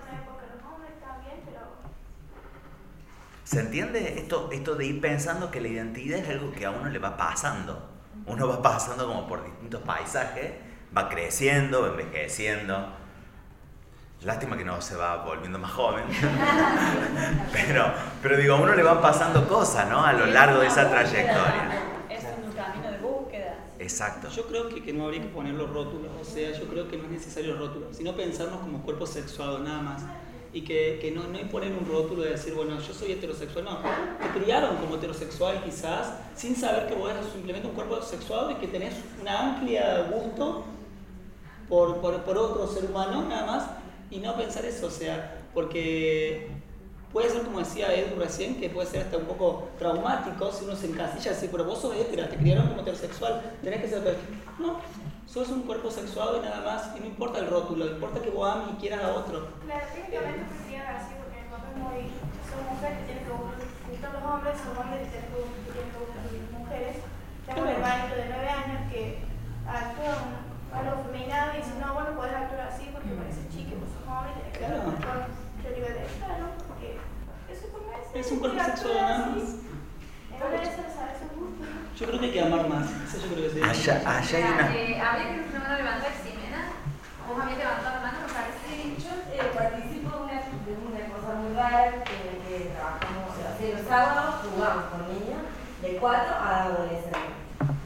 ¿Se entiende? Esto de ir pensando que la identidad es algo que a uno le va pasando. Uno va pasando como por distintos paisajes, va creciendo, va envejeciendo. Lástima que no se va volviendo más joven. pero digo, a uno le van pasando cosas, ¿no? A lo largo de esa trayectoria. Es un camino de búsqueda. Exacto. Yo creo que no habría que poner los rótulos, o sea, yo creo que no es necesario el rótulo, sino pensarnos como cuerpo sexuado, nada más. Y que no imponer un rótulo de decir, bueno, yo soy heterosexual, no. Te criaron como heterosexual quizás, sin saber que vos eres simplemente un cuerpo sexuado y que tenés una amplia gusto por otro ser humano, nada más. Y no pensar eso, o sea, porque puede ser, como decía Edu recién, que puede ser hasta un poco traumático si uno se encasilla y dice, pero vos sos hetera, te criaron como heterosexual, tenés que ser perfecto. No, sos un cuerpo sexuado y nada más, y no importa el rótulo, importa que vos ames y quieras a otro. Claro, técnicamente fue criada así, porque mi papá es muy... Son mujeres que tienen que gustar los hombres, son hombres que tienen que gustar las mujeres. Tengo un hermanito de 9 años que actúa algo femenino y dice, no, bueno, podés actuar así porque parece chique, vos sos hombre, tenés que actuar. Yo digo, claro, porque eso es un cuerpo sexual nada más. Yo creo que hay que amar más. Eso yo creo que sí. Allá hay una... Habría que primero levantar Ximena. Vos habías levantado la mano, me parece. Yo participo de una cosa muy rara que trabajamos, o sea, los sábados jugamos con niños de 4 a adolescentes.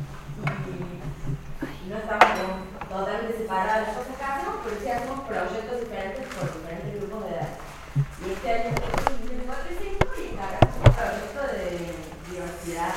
Y no estamos totalmente separadas las cosas que hacemos, pero sí hacemos proyectos diferentes por diferentes grupos de edad. Y este año estamos en 4 y 5 y acá un proyecto de diversidad.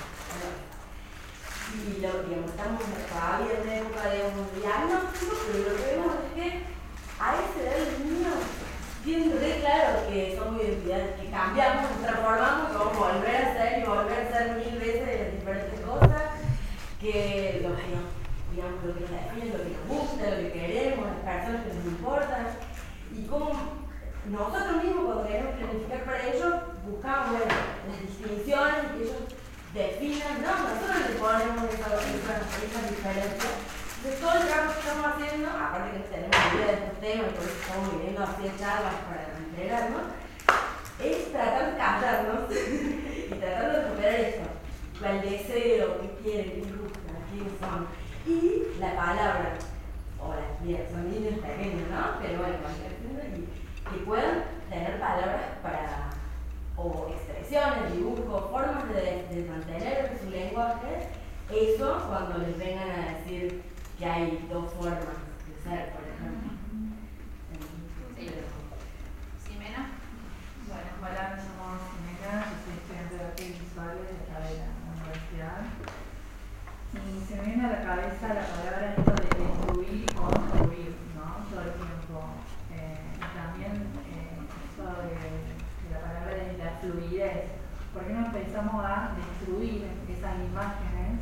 Y digamos, estamos todavía en una época de un diagnóstico, pero lo que vemos es que a esa edad los niños tienen re claro que somos identidades, que cambiamos, nos transformamos, que vamos a volver a ser y volver a ser 1000 veces diferentes cosas, que lo que nos, digamos, lo que nos define, lo que nos gusta, lo que queremos, las personas que nos importan, y como nosotros mismos cuando queremos planificar para ellos, buscamos las distinciones y que ellos definan, no, nosotros le ponemos esas diferencias. Entonces todo el trabajo que estamos haciendo, aparte que tenemos idea de estos temas y por eso estamos viniendo a hacer charlas para integrarnos, es tratar de callarnos y tratar de recuperar esto, el deseo, qué quieren, qué gustan, quiénes son. Y la palabra, o las niñas, son niños pequeños, ¿no? Pero bueno, y que puedan tener palabras para, o expresiones, dibujos, formas de mantener su lenguaje, eso cuando les vengan a decir que hay dos formas de ser, por ejemplo. Sí. ¿Ximena? Bueno, hola, me llamo Ximena, yo soy estudiante de artes visuales de acá de la universidad. Y se me viene a la cabeza la palabra esto de destruir y construir, ¿no? Todo el tiempo. Y también eso de la palabra de la fluidez. ¿Por qué no empezamos a destruir esas imágenes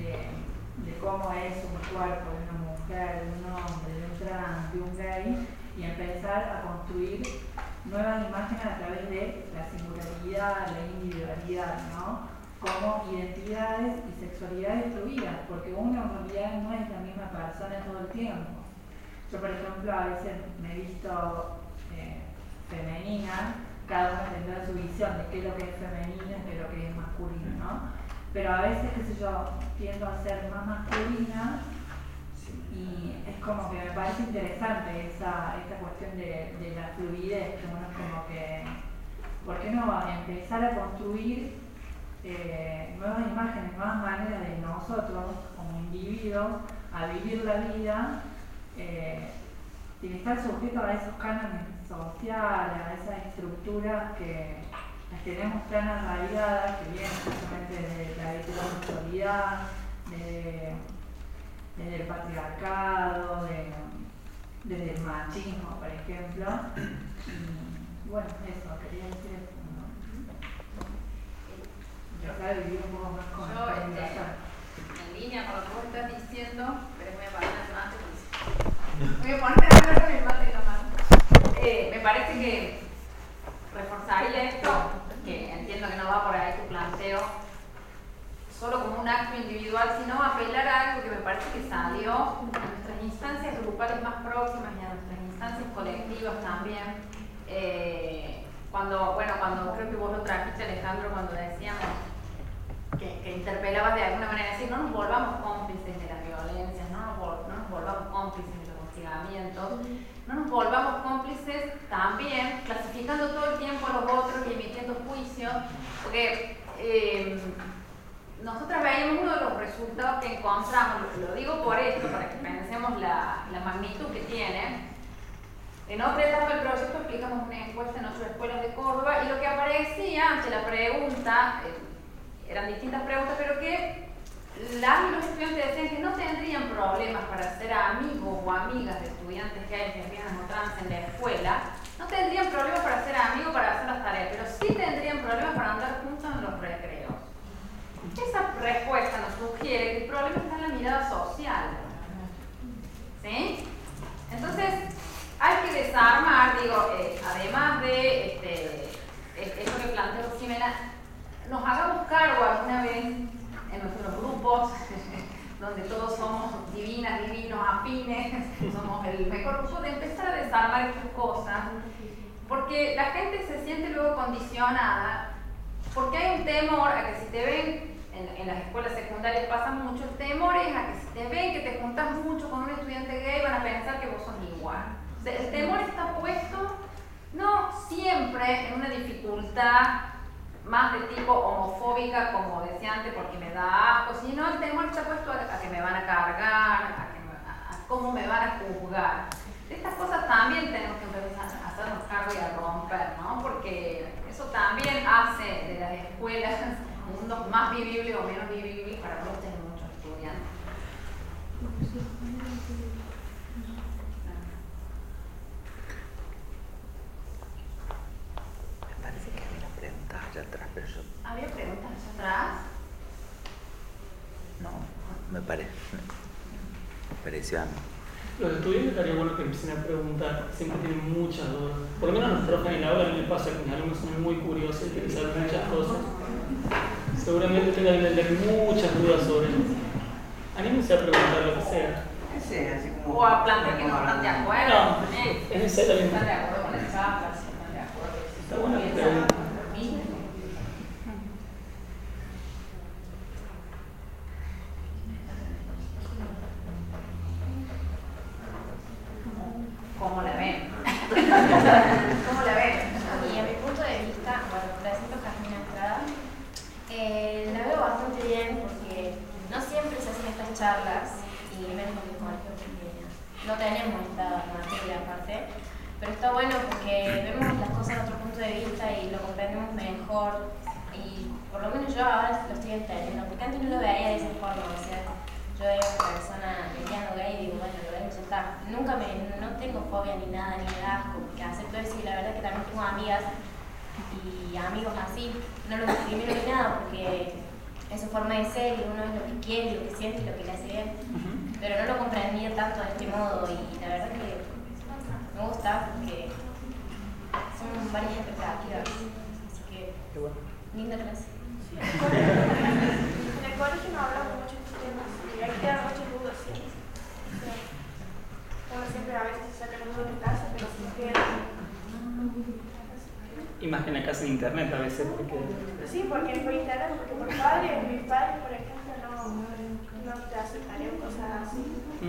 de cómo es un cuerpo de una mujer, de un hombre, de un trans, de un gay, y empezar a construir nuevas imágenes a través de la singularidad, la individualidad, ¿no? Como identidades y sexualidades fluidas, porque uno en realidad no es la misma persona todo el tiempo. Yo, por ejemplo, a veces me he visto femenina, cada uno tendrá su visión de qué es lo que es femenino y qué es lo que es masculino, ¿no? Pero a veces, qué sé yo, tiendo a ser más masculina y es como que me parece interesante esta cuestión de la fluidez, que uno es como que, ¿por qué no empezar a construir nuevas imágenes, nuevas maneras de nosotros como individuos a vivir la vida sin estar sujetos a esos cánones sociales, a esas estructuras que las tenemos tan arraigadas, que vienen justamente de la heterosexualidad, desde el patriarcado, desde el machismo, por ejemplo. Y bueno, eso, quería decir eso, ¿no? Empezar a vivir un poco más con la libertad. En línea con lo que vos estás diciendo, pero me voy a poner el mate, voy a poner a hablar con el mate en la mano. Me parece que reforzaría esto, que entiendo que no va por ahí tu planteo, solo como un acto individual, sino apelar a algo que me parece que salió a nuestras instancias grupales más próximas y a nuestras instancias colectivas también. Cuando creo que vos lo trajiste, Alejandro, cuando decíamos que interpelabas de alguna manera, decir, no nos volvamos cómplices de las violencias, no nos volvamos cómplices de los hostigamientos, no nos volvamos cómplices también clasificando todo el tiempo a los otros y emitiendo juicios, porque nosotras veíamos uno de los resultados que encontramos, lo digo por esto, para que pensemos la magnitud que tiene. En otra etapa del proyecto explicamos una encuesta en 8 escuelas de Córdoba y lo que aparecía ante la pregunta, eran distintas preguntas, pero que las y los estudiantes decían que no tendrían problemas para ser amigos o amigas de estudiantes gays, lesbianas o trans en la escuela, no tendrían problemas para ser amigos para hacer las tareas, pero sí tendrían problemas para andar juntos en los recreos. Esa respuesta nos sugiere que el problema está en la mirada social. ¿Sí? Entonces, hay que desarmar, digo, además de esto que planteó Ximena, nos hagamos cargo alguna vez en nuestros grupos, donde todos somos divinas, divinos, afines, somos el mejor grupo, de empezar a desarmar estas cosas, porque la gente se siente luego condicionada, porque hay un temor a que si te ven, en las escuelas secundarias pasa mucho, el temor es a que si te ven que te juntas mucho con un estudiante gay van a pensar que vos sos igual. O sea, el temor está puesto no siempre en una dificultad más de tipo homofóbica, como decía antes, porque me da asco, sino el temor está puesto a que me van a cargar, a cómo me van a juzgar. Estas cosas también tenemos que empezar a hacernos cargo y a romper, ¿no? Porque eso también hace de las escuelas mundos más vivibles o menos vivibles para muchos y muchos estudiantes. Me parece que había una pregunta allá atrás, pero yo... ¿Había preguntas allá atrás? No, me pareció a mí. Los estudiantes estaría bueno que empiecen a preguntar, siempre tienen muchas dudas. Por lo menos a nosotros en el aula me pasa que mis alumnos son muy curiosos y quieren saber muchas cosas. Seguramente tengan que tener muchas dudas sobre eso. Anímense a preguntar lo que sea. O a plantear que no están de acuerdo. No, es necesario. Están de acuerdo con el chapa, si están de acuerdo. Está bueno que pregunten. ¿Cómo la ven? ¿Cómo la ven? Y a mi punto de vista, bueno, presento Jasmina Estrada, la veo bastante bien porque no siempre se hacen estas charlas, y menos en el colegio pequeño. No tenemos esta materia aparte, pero está bueno porque vemos las cosas de otro punto de vista y lo comprendemos mejor, y por lo menos yo ahora lo estoy entendiendo, porque antes no lo veía de esa forma, o sea, yo era una persona lesbiana gay y digo, bueno, lo vemos, ya está. No tengo fobia ni nada, ni asco, porque acepto eso, y la verdad es que también tengo amigas y amigos así. No los discrimino ni nada, porque es su forma de ser y uno es lo que quiere, lo que siente y lo que le hace bien. Pero no lo comprendía tanto de este modo, y la verdad que me gusta porque son varias expectativas. Así que, linda clase. Sí, en el colegio no hablamos mucho de estos temas y hay que dar muchas dudas siempre. O sea, uno siempre a veces se saca las dudas de casa, pero si queda. Y más que en la casa en internet a veces, porque... Sí, porque por internet, porque por padres, mis padres, por ejemplo, no te aceptarían cosas así.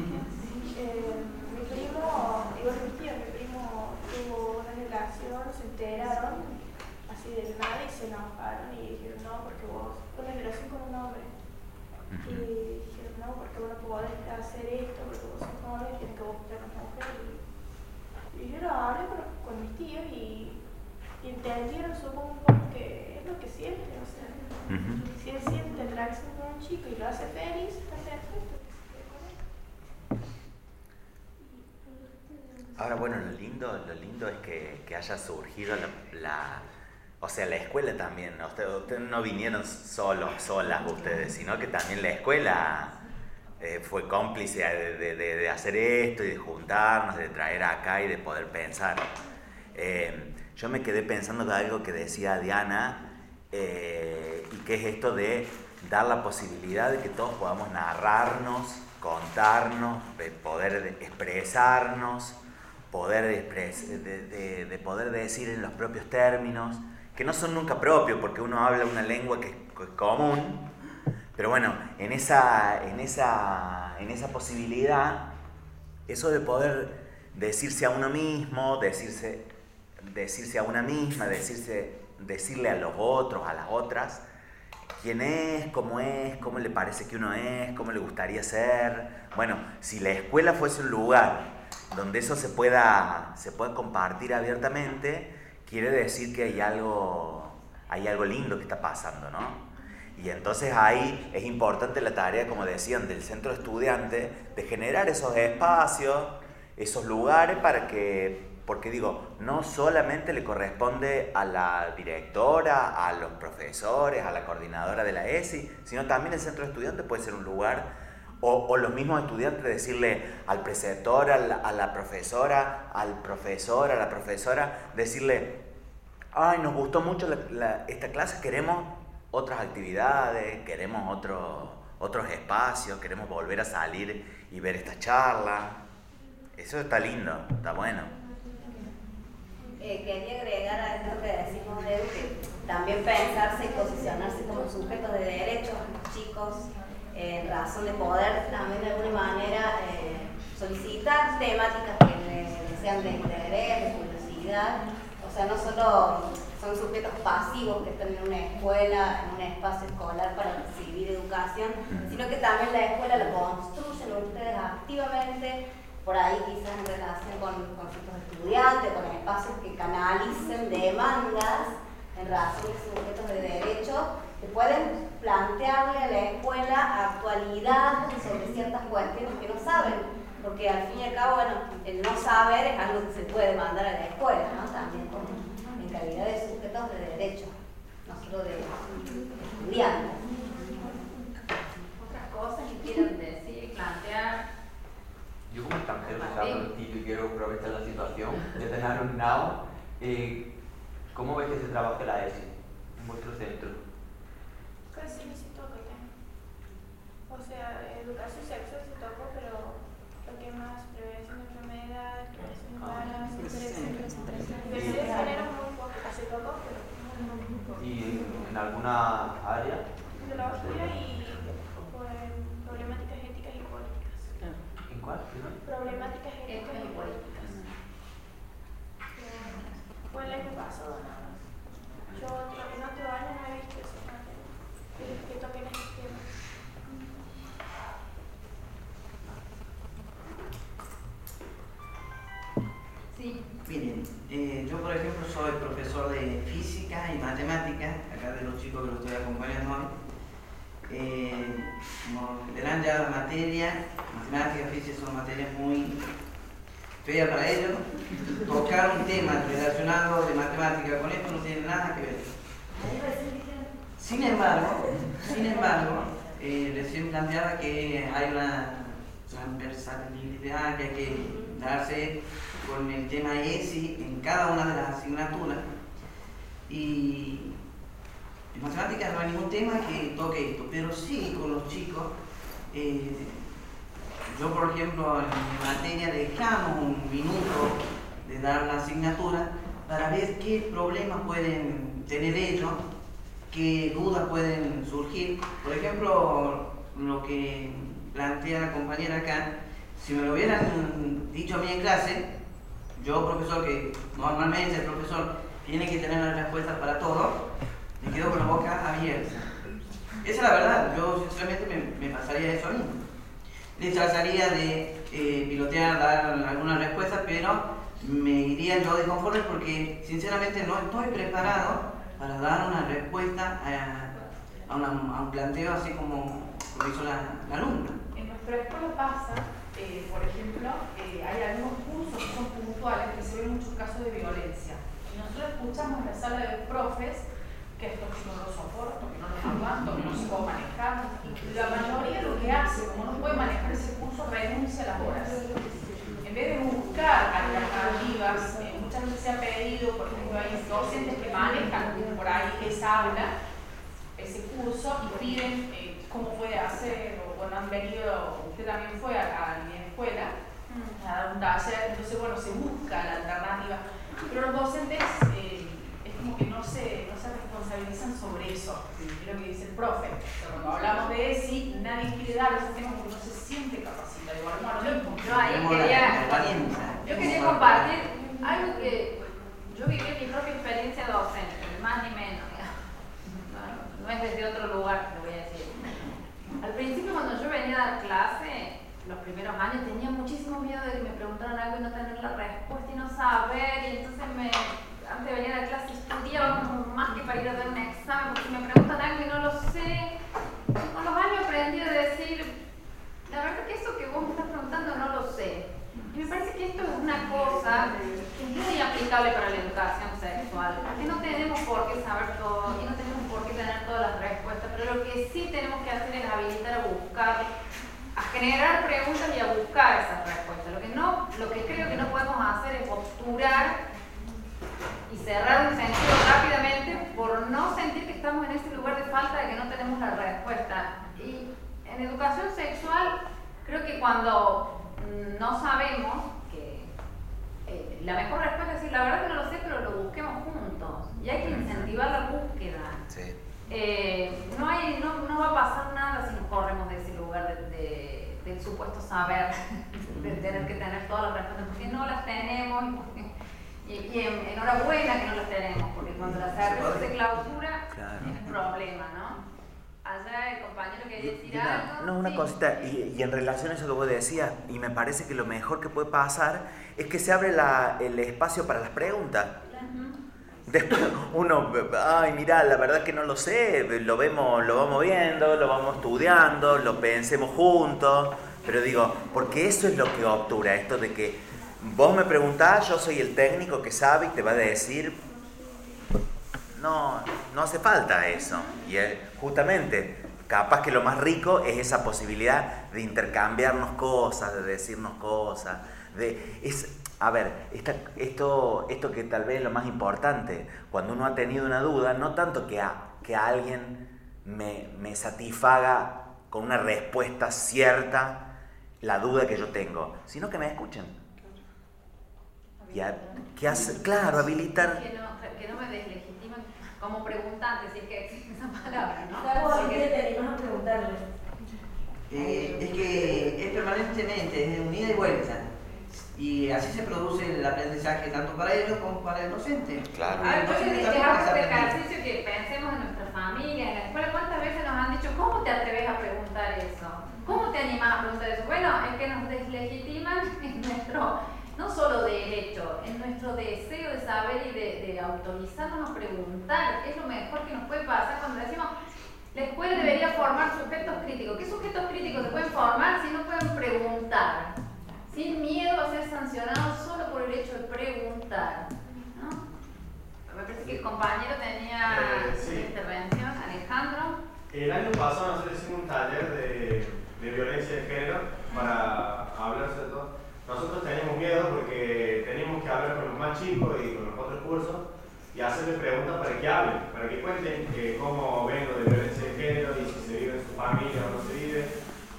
Mi primo, igual mi tío, mi primo tuvo una relación, se enteraron así de nada y se enojaron y dijeron no, porque vos, una relación con un hombre. Y dijeron no, porque vos no podés hacer esto, porque vos sos hombre y tienes que buscar a una mujer. Y yo lo hablé con mis tíos y entendieron, supongo, que es lo que siente, o sea, si él siente atracción con un chico y lo hace feliz, está perfecto. Ahora, bueno, lo lindo es que haya surgido o sea, la escuela también. Ustedes no vinieron solas ustedes, sino que también la escuela fue cómplice de hacer esto y de juntarnos, de traer acá y de poder pensar. Yo me quedé pensando en algo que decía Diana, y que es esto de dar la posibilidad de que todos podamos narrarnos, contarnos, de poder expresarnos, de poder decir en los propios términos, que no son nunca propios, porque uno habla una lengua que es común, pero bueno, en esa posibilidad, eso de poder decirse a uno mismo, decirse a una misma, decirle a los otros, a las otras, quién es, cómo le parece que uno es, cómo le gustaría ser. Bueno, si la escuela fuese un lugar donde eso se pueda compartir abiertamente, quiere decir que hay algo lindo que está pasando, ¿no? Y entonces ahí es importante la tarea, como decían, del centro de estudiantes, de generar esos espacios, esos lugares porque digo, no solamente le corresponde a la directora, a los profesores, a la coordinadora de la ESI, sino también el centro de estudiantes puede ser un lugar, o los mismos estudiantes decirle al preceptor, a la profesora, al profesor, a la profesora, decirle, ay, nos gustó mucho esta clase, queremos otras actividades, queremos otros espacios, queremos volver a salir y ver esta charla. Eso está lindo, está bueno. Quería agregar a esto que decimos de que también pensarse y posicionarse como sujetos de derechos, chicos, en razón de poder también de alguna manera solicitar temáticas que sean de interés, de curiosidad. O sea, no solo son sujetos pasivos que están en una escuela, en un espacio escolar para recibir educación, sino que también la escuela la construyen ustedes activamente, por ahí quizás en relación con sus estudiantes, con espacios que canalicen demandas en razón de sujetos de derecho, que pueden plantearle a la escuela actualidad sobre ciertas cuestiones que no saben, porque al fin y al cabo, bueno, el no saber es algo que se puede mandar a la escuela, ¿no? También en calidad de sujetos de derecho, no solo de estudiantes. Otras cosas que quieran decir, plantear. Yo como extranjero que hablo contigo y quiero aprovechar la situación de tener un NAO, ¿cómo ves que se trabaja la ESI en vuestro centro? Casi ni se toca el tema. O sea, educación sexual se tocó, pero lo que más, prevención de enfermedades, prevención de embarazos, diversidad de género muy poco que se tocó, pero muy poco. ¿Y en alguna área? Biología y problemáticas éticas y políticas. ¿En cuál? Problemáticas éticas y políticas. Fue el año pasado nada más. Yo en otro año no he visto ese material que toquen ese tema. Sí. Miren, yo por ejemplo soy profesor de física y matemáticas, acá de los chicos que los estoy acompañando hoy. Como verán ya la materia, matemáticas, física son materias muy feas para ellos. Tocar un tema relacionado de matemática con esto no tiene nada que ver. Sin embargo, recién planteaba que hay una transversalidad que hay que darse con el tema ESI en cada una de las asignaturas. Y en matemáticas no hay ningún tema que toque esto, pero sí con los chicos. Yo, por ejemplo, en mi materia dejamos un minuto de dar la asignatura para ver qué problemas pueden tener ellos, qué dudas pueden surgir. Por ejemplo, lo que plantea la compañera acá, si me lo hubieran dicho a mí en clase, yo, profesor, que normalmente el profesor tiene que tener las respuestas para todo, me quedo con la boca abierta. Esa es la verdad, yo sinceramente me pasaría eso a mí. Les trataría de pilotear, dar algunas respuestas, pero me iría yo de conforme porque sinceramente no estoy preparado para dar una respuesta a un planteo así como lo hizo la alumna. En nuestra escuela pasa, por ejemplo, hay algunos cursos que son puntuales que se ven muchos casos de violencia. Y nosotros escuchamos en la sala de profes que estos chicos no lo soportan, que no los aguantan, que no se pueden manejar. Y la mayoría lo que hace, como no puede manejar ese curso, renuncia a las horas. En vez de buscar alternativas, muchas veces se ha pedido, por ejemplo, hay docentes que manejan por ahí esa aula, ese curso, y piden cómo puede hacer, o bueno, han venido, usted también fue a mi escuela a dar un taller, entonces bueno, se busca la alternativa, pero los docentes es como que no se responsabilizan sobre eso, es lo que dice el profe. Pero cuando hablamos de ESI, nadie quiere dar esos temas porque no se siente capacitado. Igual, bueno, yo quería compartir algo que yo viví en mi propia experiencia docente, ni más ni menos. No es desde otro lugar, lo voy a decir. Al principio, cuando yo venía a dar clase, los primeros años, tenía muchísimo miedo de que me preguntaran algo y no tener la respuesta y no saber, y entonces antes de venir a la clase estudiaba como más que para ir a dar un examen, porque me preguntan algo y no lo sé. Y con los años aprendí a decir, la verdad que eso que vos me estás preguntando no lo sé. Y me parece que esto es una cosa que es muy aplicable para la educación sexual, que no tenemos por qué saber todo y no tenemos por qué tener todas las respuestas, pero lo que sí tenemos que hacer es habilitar a buscar, a generar preguntas y a buscar esas respuestas. Lo que creo que no podemos hacer es obturar y cerrar un sentido rápidamente por no sentir que estamos en ese lugar de falta de que no tenemos la respuesta. Y en educación sexual creo que cuando no sabemos que la mejor respuesta es decir, la verdad que no lo sé, pero lo busquemos juntos. Y hay que incentivar la búsqueda. Sí. No va a pasar nada si nos corremos de ese lugar del supuesto saber, de tener que tener todas las respuestas, porque no las tenemos y enhorabuena que no las tenemos, porque cuando la cerveza se clausura es un problema, ¿no? Allá el compañero quería decir algo. No, una cosita, y en relación a eso que vos decías, y me parece que lo mejor que puede pasar es que se abre el espacio para las preguntas. Después uno, ay, mirá, la verdad que no lo sé, lo vamos viendo, lo vamos estudiando, lo pensemos juntos, pero digo, porque eso es lo que obtura, esto de que vos me preguntás, yo soy el técnico que sabe y te va a decir, no hace falta eso. Y justamente, capaz que lo más rico es esa posibilidad de intercambiarnos cosas, de decirnos cosas, a ver, esto que tal vez es lo más importante, cuando uno ha tenido una duda, no tanto que alguien me satisfaga con una respuesta cierta la duda que yo tengo, sino que me escuchen. Claro, habilitar. Que no me deslegitimen como preguntante, si es que existe esa palabra, ¿no? ¿Por qué te animas a preguntarle? Es que es permanentemente, es un ida y vuelta. Y así se produce el aprendizaje tanto para ellos como para el docente. Claro. A ver, yo les hago este ejercicio que pensemos en nuestra familia, en la escuela. ¿Cuántas veces nos han dicho, ¿cómo te atreves a preguntar eso? ¿Cómo te animas a preguntar eso? Bueno, es que nos deslegitiman en nuestro, no solo derecho, en nuestro deseo de saber y de autorizarnos a preguntar. Es lo mejor que nos puede pasar cuando decimos, la escuela debería formar sujetos críticos. ¿Qué sujetos críticos se pueden formar si no pueden preguntar? Sin miedo a ser sancionados solo por el hecho de preguntar, ¿no? Me parece que el compañero tenía una intervención, Alejandro. El año pasado nosotros hicimos un taller de violencia de género para hablar sobre todo. Nosotros teníamos miedo porque teníamos más chicos y con los otros cursos, y hacerles preguntas para que hablen, para que cuenten cómo ven lo de violencia de género y si se vive en su familia o no se vive.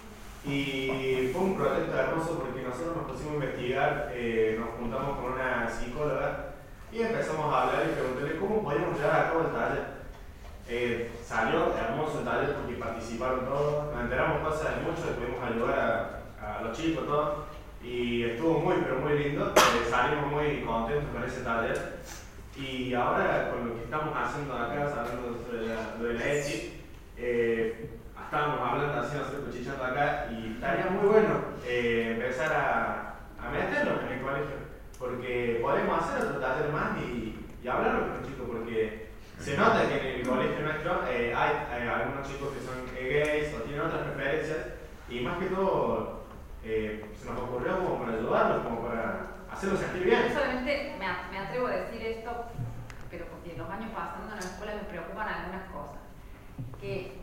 Y fue un proyecto hermoso porque nosotros nos pusimos a investigar, nos juntamos con una psicóloga y empezamos a hablar y preguntarle cómo podíamos llevar a cabo el taller. Salió hermoso el taller porque participaron todos, nos enteramos cosas de mucho, pudimos ayudar a los chicos, todos, y estuvo muy, pero muy lindo. Salimos muy contentos con ese taller. Y ahora, con lo que estamos haciendo acá, hablando sobre lo de la ESI, estábamos hablando así, nosotros cuchicheando acá, y estaría muy bueno empezar a meterlos en el colegio, porque podemos hacer otro taller más y hablar con los chicos, porque se nota que en el colegio nuestro hay algunos chicos que son gays o tienen otras preferencias, y más que todo se nos ocurrió como para ayudarlos, como para hacerlos sentir bien. Yo solamente me atrevo a decir esto, pero porque los años pasando en la escuela me preocupan algunas cosas. Que,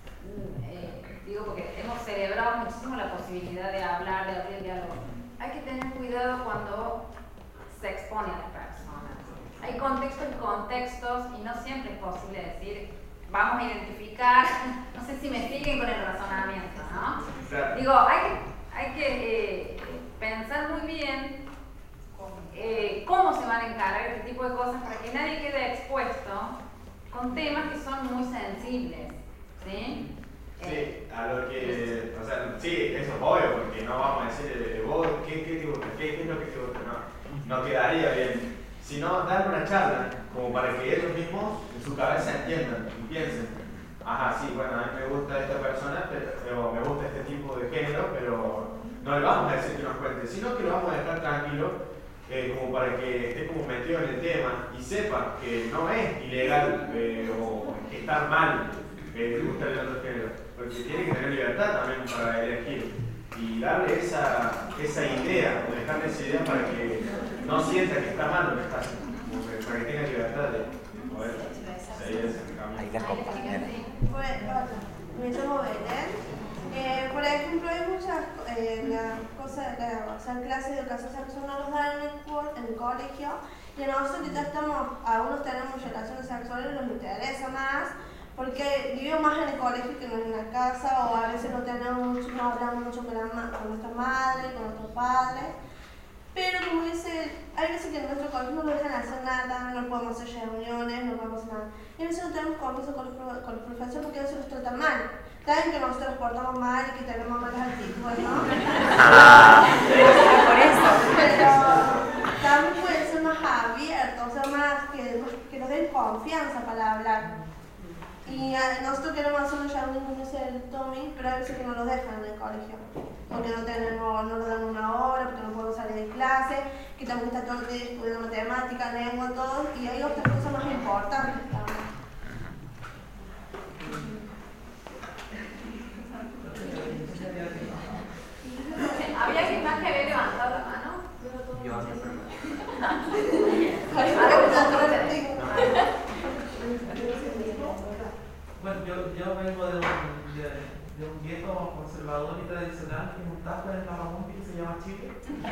digo, porque hemos celebrado muchísimo la posibilidad de hablar, de abrir el diálogo. Hay que tener cuidado cuando se expone a las personas. Hay contextos y contextos, y no siempre es posible decir, vamos a identificar, no sé si me siguen con el razonamiento, ¿no? Claro. Digo, hay que pensar muy bien cómo se van a encarar este tipo de cosas para que nadie quede expuesto con temas que son muy sensibles, ¿sí? Sí, a lo que, o sea, sí, eso es obvio, porque no vamos a decir, vos, ¿qué te gusta? ¿Qué es lo que te gusta? No quedaría bien, sino dar una charla, como para que ellos mismos en su cabeza entiendan y piensen, ajá, sí, bueno, a mí me gusta esta persona, pero me gusta este tipo de género, pero no le vamos a decir que nos cuente, sino que lo vamos a dejar tranquilo, como para que esté como metido en el tema y sepa que no es ilegal o que está mal gustar el otro género, porque tiene que tener libertad también para elegir y darle esa idea, o dejarle esa idea para que no sienta que está mal lo que está haciendo, para que tenga libertad de poder seguir ese camino. Ahí la compañera. Me llamo Belén. Por ejemplo, hay muchas cosas, o sea, clases de educación sexual no nos dan en el colegio, y nosotros ya algunos tenemos relaciones sexuales, nos interesa más, porque vivimos más en el colegio que en la casa, o a veces no hablamos mucho con nuestra madre, con nuestros padres. Pero como dice, hay veces que en nuestro colegio no nos dejan hacer nada, no podemos hacer reuniones, no podemos hacer nada. Y a veces no tenemos confianza con los profesores porque a veces nos tratan mal. Saben que nosotros nos portamos mal y que tenemos malas actitudes, ¿no? Por eso. Pero también puede ser más abierto, o sea, más que nos den confianza para hablar. Y nosotros queremos hacer una reunión con ese Tommy, pero hay veces que no lo dejan en el colegio. Porque no nos dan una hora, porque no podemos salir de clase, que también está todo el día estudiando matemática, lengua, todo, y hay otras cosas más importantes también. ¿Había alguien más que había levantado la mano? Bueno, yo vengo de un gueto conservador y tradicional que es un tajo en el Mamamundi que se llama Chile.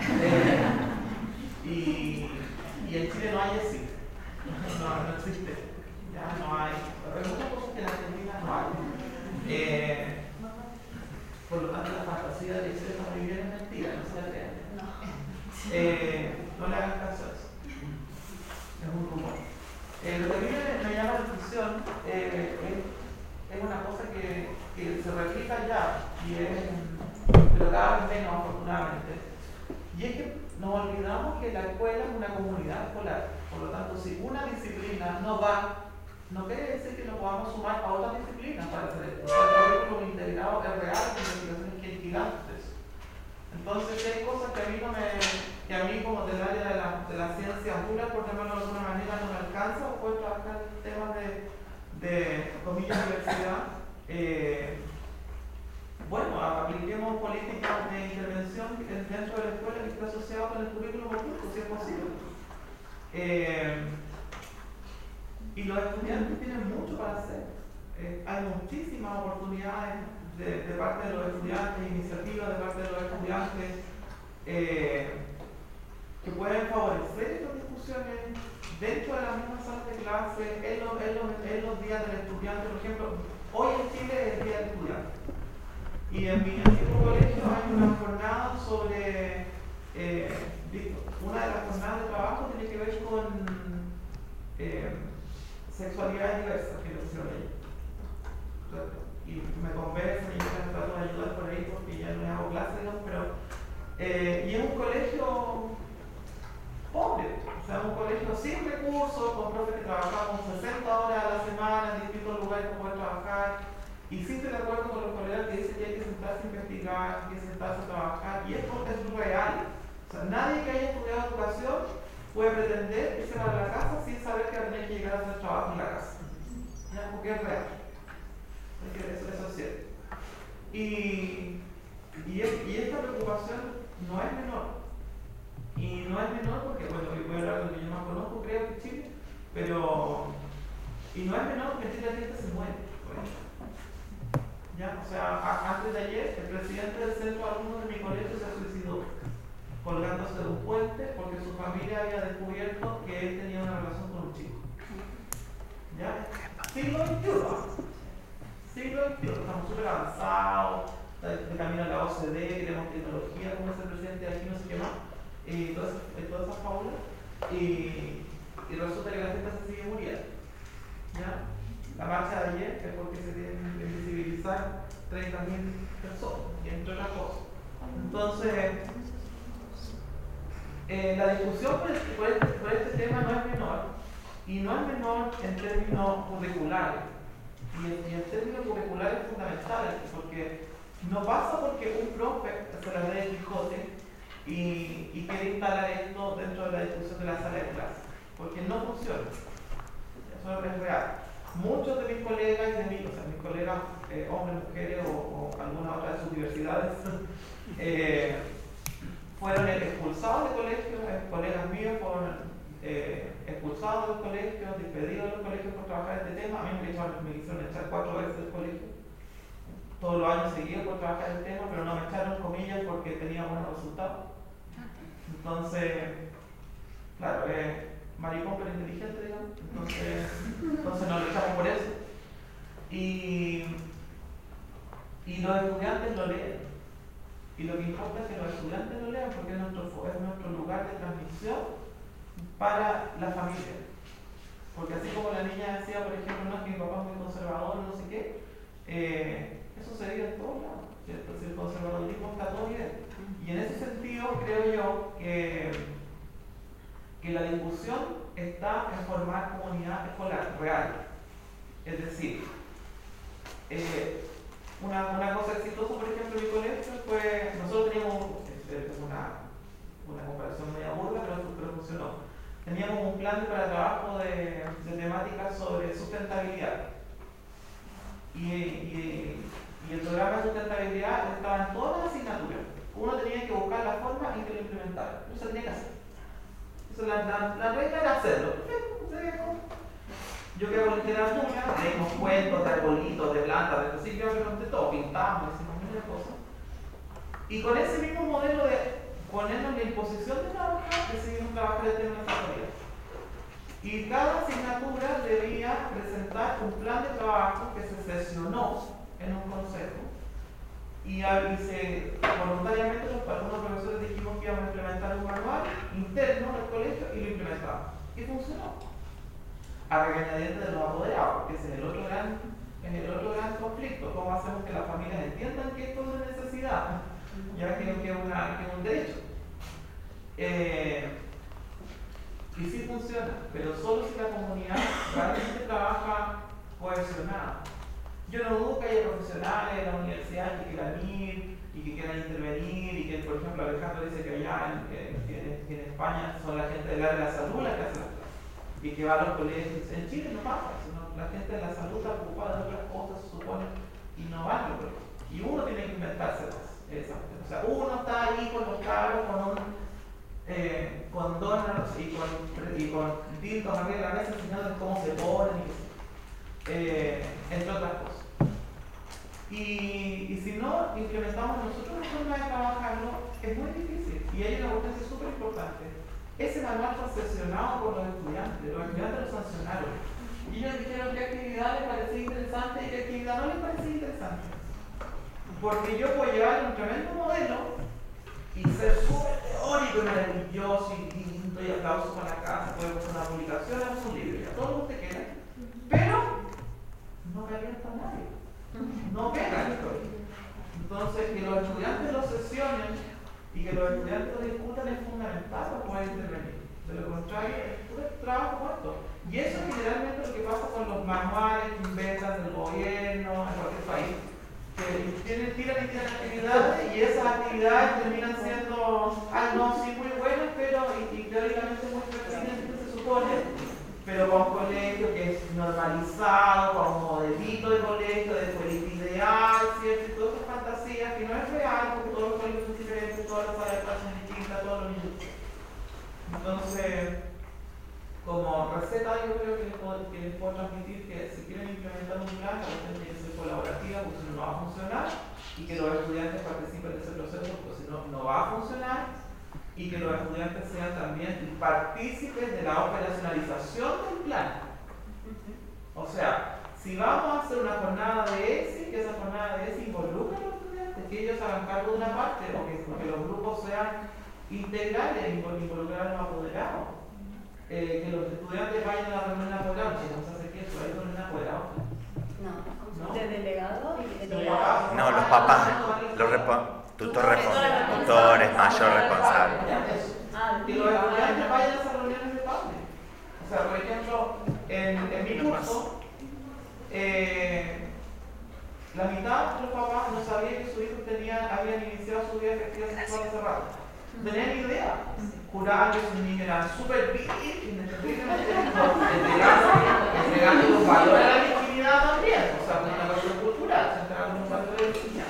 Y en Chile no hay ESI. No existe. Ya no hay. Hay muchas cosas que en Argentina no hay. Por lo tanto, la fantasía de decir está muy bien es mentira, no se la crean. No le hagan caso a eso. Es un rumor. Lo que a mí me llama la atención es una cosa que se replica ya, pero cada vez menos, afortunadamente. Y es que nos olvidamos que la escuela es una comunidad escolar. Por lo tanto, si una disciplina no va, no quiere decir que no podamos sumar a otras disciplinas para hacer esto. El currículum integrado es real, la investigación es gigantes. Entonces, hay cosas que a mí como del área de las ciencias duras, por llamarlo de alguna manera, no me alcanza, o puedo trabajar en temas de comillas, universidad. Bueno, apliquemos políticas de intervención dentro de la escuela que esté asociado con el currículum oculto, si es posible. Y los estudiantes tienen mucho para hacer. Hay muchísimas oportunidades de parte de los estudiantes, iniciativas de parte de los estudiantes que pueden favorecer estas discusiones. discusiones dentro de las mismas salas de clase, en los días del estudiante. Por ejemplo, hoy en Chile es el Día del Estudiante. Y en mi antiguo colegio hay una jornada sobre, una de las jornadas de trabajo tiene que ver con sexualidades diversas, que lo hicieron ellos. Y me conversan y yo me trato de ayudar por ahí porque ya no hago clases, ¿no? Pero, y es un colegio pobre, o sea, un colegio sin recursos, con profes que trabajamos 60 horas a la semana en distintos lugares para poder trabajar. Y sí estoy de acuerdo con los colegas que dicen que hay que sentarse a investigar, hay que sentarse a trabajar, y es porque es real. O sea, nadie que haya estudiado educación puede pretender irse a la casa sin saber que va a tener que llegar a hacer trabajo en la casa. ¿Ya? Porque es real. Eso es cierto. Y esta preocupación no es menor. Y no es menor porque, bueno, voy a hablar de lo que yo más conozco, creo que Chile, pero. Y no es menor porque en Chile la gente se muere, por ejemplo. ¿Ya? O sea, antes de ayer, el presidente del centro de alumnos de mi colegio se suicidó, colgándose de un puente porque su familia había descubierto que él tenía una relación con un chico. ¿Ya? Siglo XXI. Siglo XXI, estamos súper avanzados, de camino a la OCDE, queremos tecnología, como es el presidente de aquí, no sé qué más, y todas esas fábulas, y resulta que la gente se sigue muriendo. ¿Ya? La marcha de ayer es porque se tienen que visibilizar 30.000 personas, y entre otras cosas. Entonces, la discusión por este tema no es menor, y no es menor en términos curriculares. Y el término curricular es fundamental, porque no pasa porque un profe se la lee el Quijote y quiere instalar esto dentro de la discusión de la sala de clase, porque no funciona. Eso es real. Muchos de mis colegas y de mí, o sea, mis colegas hombres, mujeres o alguna otra de sus diversidades, fueron expulsados de colegios, colegas míos fueron expulsados del colegio, despedidos de los colegios por trabajar este tema. A mí me quisieron echar 4 veces del colegio, todos los años seguidos por trabajar el tema, pero no me echaron, comillas, porque tenía buenos resultados. Entonces, claro, maricón pero inteligente, digamos, entonces no lo echamos por eso. Y los estudiantes lo leen. Y lo que importa es que los estudiantes lo lean porque es nuestro lugar de transmisión para la familia. Porque así como la niña decía, por ejemplo, no, que mi papá es muy conservador, no sé qué, eso se vive en todos lados, ¿cierto? Si el conservadurismo está todo bien. Y en ese sentido creo yo que la discusión está en formar comunidad escolar real. Es decir, una cosa exitosa, por ejemplo, en mi colegio fue, nosotros teníamos una comparación media burda, pero funcionó. Teníamos un plan para trabajo de temáticas sobre sustentabilidad. Y el programa de sustentabilidad estaba en todas las asignaturas. Uno tenía que buscar la forma en que lo implementara. Eso se tenía que hacer. Eso, la regla era hacerlo. Yo que hago literatura, leímos cuentos de arbolitos, de plantas, de sitios, de todo, pintamos, hicimos muchas cosas. Y con ese mismo modelo de ponernos la imposición de trabajar, decidimos trabajar el tema de sexualidad. Y cada asignatura debía presentar un plan de trabajo que se sesionó en un consejo. Y voluntariamente algunos profesores dijimos que íbamos a implementar un manual interno del colegio y lo implementamos. Y funcionó. A regañadientes de los apoderados, que ese es el otro gran conflicto. ¿Cómo hacemos que las familias entiendan que esto es una necesidad? Ya que es un derecho. Y sí funciona, pero solo si la comunidad realmente trabaja cohesionada. Yo no dudo que haya profesionales de la universidad que quieran ir y que quieran intervenir y que, por ejemplo, Alejandro dice que allá en España son la gente del área de la salud la que hace las clases y que va a los colegios. En Chile no pasa, sino la gente de la salud está preocupada de otras cosas, se supone, y no va a los colegios. Y uno tiene que inventárselas. O sea, uno está ahí con los cabros, con donas y con dildos arriba de la mesa enseñándoles cómo se ponen entre otras cosas. Y si no implementamos nosotros una forma de trabajarlo, es muy difícil. Y hay una cuestión súper importante. ese manual fue obsesionado por los estudiantes lo sancionaron. Y ellos dijeron qué actividad les parecía interesante y qué actividad no les parecía interesante. Porque yo puedo llevar un tremendo modelo y ser súper teórico y maravilloso y doy aplausos para la casa, puedo hacer una publicación, hacer un libro, todo lo que usted quiera, pero no calienta a nadie, no pega la historia. Entonces, que los estudiantes lo sesionen y que los estudiantes lo discutan es fundamental para poder intervenir. De lo contrario, es puro trabajo muerto. Y eso es generalmente lo que pasa con los manuales que inventan del gobierno en cualquier país. Que tiran actividades y esas actividades terminan siendo algo sí muy buenas, pero y teóricamente muy pertinentes se supone, pero con un colegio que es normalizado, con un modelito de colegio, de colegio ideal, ¿cierto? Y todas esas fantasías que no es real, porque todos los colegios son diferentes, todas las áreas de clase son distintas, todos los niños. Entonces, como receta yo creo que les puedo transmitir que si quieren implementar un plan, la cuestión tiene que ser colaborativa, porque si no, no va a funcionar, y que los estudiantes participen de ese proceso, porque si no, no va a funcionar, y que los estudiantes sean también partícipes de la operacionalización del plan. O sea, si vamos a hacer una jornada de ESI, que esa jornada de ESI involucre a los estudiantes, que ellos hagan cargo de una parte, o que los grupos sean integrales, involucrar a los apoderados. Que los estudiantes vayan a la reunión de apoderados, vamos a hacer que eso, hay reunión de apoderados. No. ¿De delegado? No, los papás, tutores, mayor responsable. Que los estudiantes vayan a esas reuniones de padres. O sea, por ejemplo, en mi curso, la mitad de los papás no sabían que sus hijos habían iniciado su vida efectiva sexual hace rato. No tenían ni idea. Juraban que sus niños eran súper vírgenes, entregando los valores a la virginidad también. O sea, una cuestión cultural, se entregan los valores de la virginidad.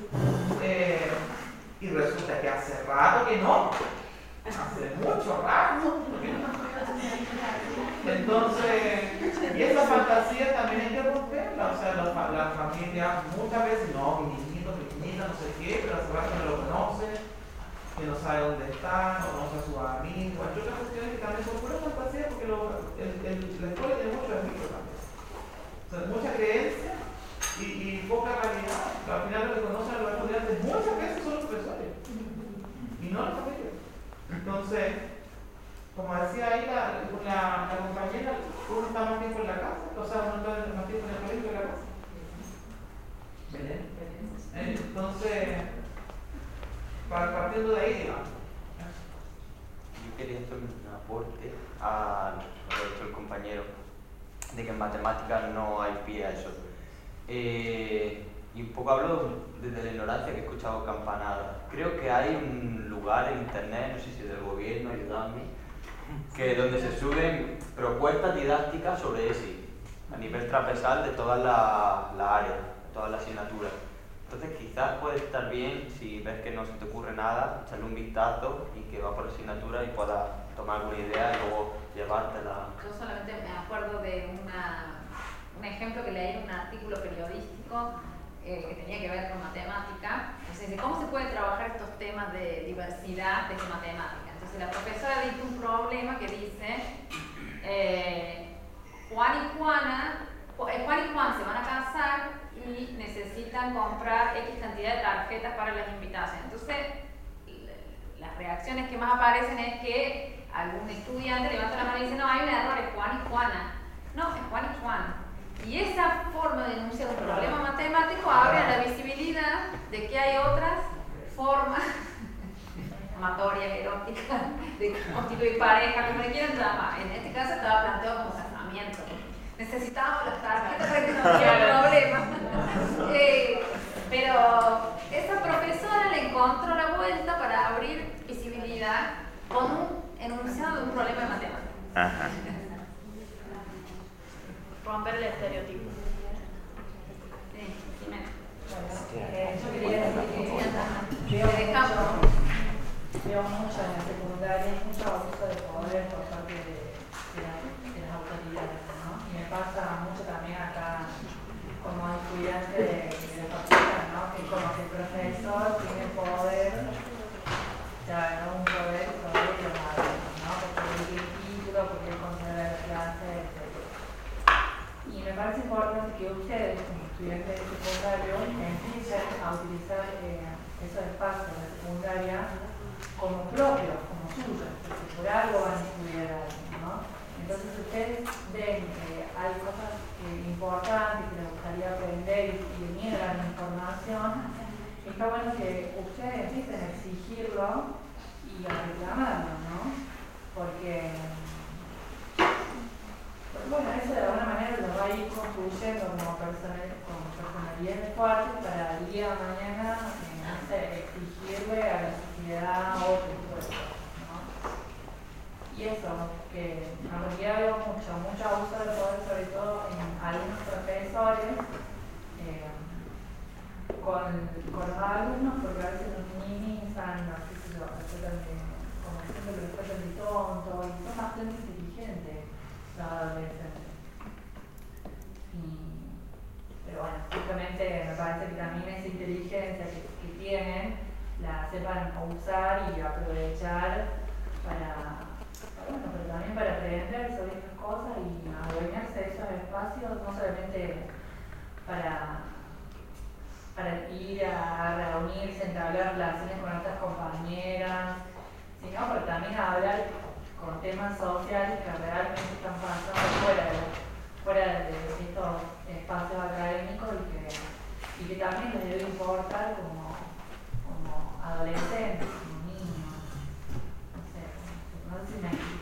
Y resulta que hace rato que no. Hace mucho rato que no. Entonces, y esa fantasía también hay que romperla. O sea, las familias muchas veces, no, mi niñito, mi niñita, no sé qué, pero hace rato no lo conoce, que no sabe dónde está, no conoce a sus amigos, hay otras cuestiones que también son pura fantasía porque la escuela tiene mucho mito también. O sea, mucha creencia y poca realidad. Al final lo que conocen a los estudiantes muchas veces son los profesores y no los familias. Entonces, como decía ahí la compañera, uno está más tiempo en la casa, o sea, uno está más tiempo en el colegio que en la casa. Entonces, partiendo de ahí, digamos. Yo quería hacer un aporte a lo que ha dicho el compañero, de que en matemáticas no hay pie a eso. Y un poco hablo desde la ignorancia que he escuchado campanadas. Creo que hay un lugar en internet, no sé si es del gobierno, ayudadme, que donde se suben propuestas didácticas sobre ESI, a nivel transversal de todas las áreas, de todas las asignaturas. Entonces quizás puede estar bien, si ves que no se te ocurre nada, echarle un vistazo y que va por asignatura y puedas tomar alguna idea y luego llevártela. Yo solamente me acuerdo de un ejemplo que leí en un artículo periodístico que tenía que ver con matemática. Entonces, ¿cómo se puede trabajar estos temas de diversidad desde matemática? Entonces la profesora dice un problema que dice Juan y Juan se van a casar y necesitan comprar X cantidad de tarjetas para las invitaciones. Entonces, las reacciones que más aparecen es que algún estudiante levanta la mano y dice, no, hay un error, es Juan y Juana. No, es Juan y Juan. Y esa forma de denunciar un problema matemático abre a la visibilidad de que hay otras formas amatorias, eróticas, de constituir pareja, como le quieran llamar. En este caso estaba planteado como casamiento. Necesitábamos las tarjetas para que no hubiera problema. Pero esa profesora le encontró la vuelta para abrir visibilidad con un enunciado de un problema de matemáticas. Ajá. Romper el estereotipo. Sí, Jimena. Yo quería decir que veo mucho en la secundaria, mucho abuso de poder por parte de las autoridades, ¿no? Y me pasa mucho también acá como estudiante de la facultad, ¿no? Que como que el profesor tiene poder, ya no un poder sobre los alumnos, ¿no? estudiantes de secundario empiecen a utilizar esos espacios de secundaria como propios, como suyos, porque por algo van a estudiar algo, ¿no? Entonces ustedes ven que hay cosas importantes que les gustaría aprender y niegan la información, está bueno que ustedes empiecen a exigirlo y a reclamarlo, ¿no? Porque bueno, eso de alguna manera lo va a ir construyendo como personalidades fuertes para el día de mañana exigirle a la sociedad otro tipo de cosas, ¿no? Y eso, que en realidad veo mucho abuso del poder, sobre todo en algunos profesores, con los alumnos, porque a veces los minimizan, no sé si lo tratan de, como siempre lo tratan de tonto, y son bastante inteligentes los adolescentes. Pero bueno, justamente me parece que también esa inteligencia que tienen la sepan usar y aprovechar pero también para aprender sobre estas cosas y adueñarse de esos espacios, no solamente para ir a reunirse, entablar relaciones con otras compañeras, sino para también hablar con temas sociales que realmente están pasando fuera de estos espacios académicos y que también les debe importar como adolescentes, como niños. No sé si me explico.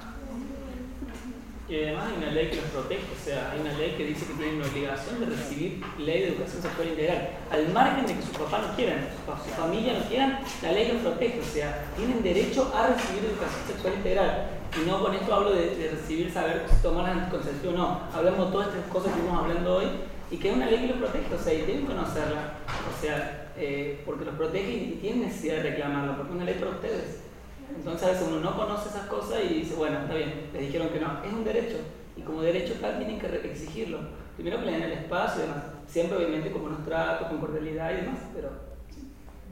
Y además hay una ley que los protege, o sea, hay una ley que dice que tienen la obligación de recibir ley de educación sexual integral. Al margen de que sus papás no quieran, su familia no quieran, la ley los protege, o sea, tienen derecho a recibir educación sexual integral. Y no con esto hablo de recibir, saber si tomar la anticoncepción o no. Hablamos de todas estas cosas que estamos hablando hoy y que es una ley que los protege, o sea, y deben conocerla, o sea, porque los protege y tienen necesidad de reclamarla, porque es una ley para ustedes. Entonces a veces uno no conoce esas cosas y dice, bueno, está bien, les dijeron que no, es un derecho y como derecho tal tienen que exigirlo. Primero que le den el espacio y demás, siempre obviamente con buenos tratos, con cordialidad y demás, pero... Sí.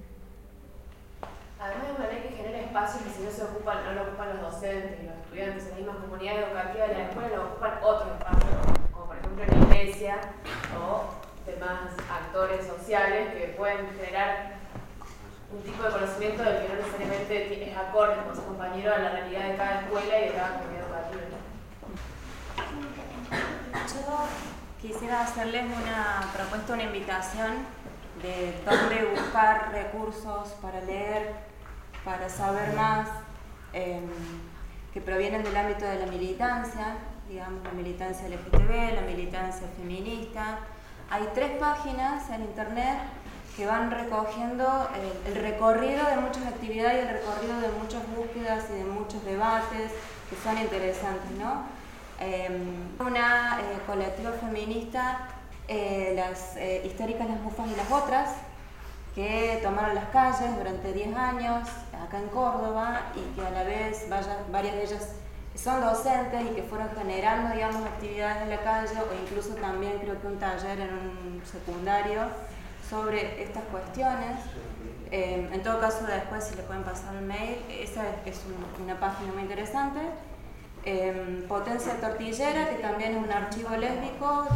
Además es una ley que genera espacios que si no lo ocupan los docentes y los estudiantes en la misma comunidad educativa de la escuela, lo ocupan otros espacios, como por ejemplo en la iglesia o demás actores sociales que pueden generar un tipo de conocimiento del que no necesariamente es acorde con su compañero a la realidad de cada escuela y de cada comunidad educativa. Yo quisiera hacerles una propuesta, una invitación de dónde buscar recursos para leer, para saber más, que provienen del ámbito de la militancia, digamos la militancia LGTB, la militancia feminista. Hay 3 páginas en internet que van recogiendo el recorrido de muchas actividades y el recorrido de muchas búsquedas y de muchos debates que son interesantes, ¿no? Una colectiva feminista, las históricas, las bufas y las otras, que tomaron las calles durante 10 años acá en Córdoba y que a la vez varias de ellas son docentes y que fueron generando, digamos, actividades en la calle o incluso también creo que un taller en un secundario sobre estas cuestiones. En todo caso, después si le pueden pasar el mail, esa es una página muy interesante. Potencia Tortillera, que también es un archivo lésbico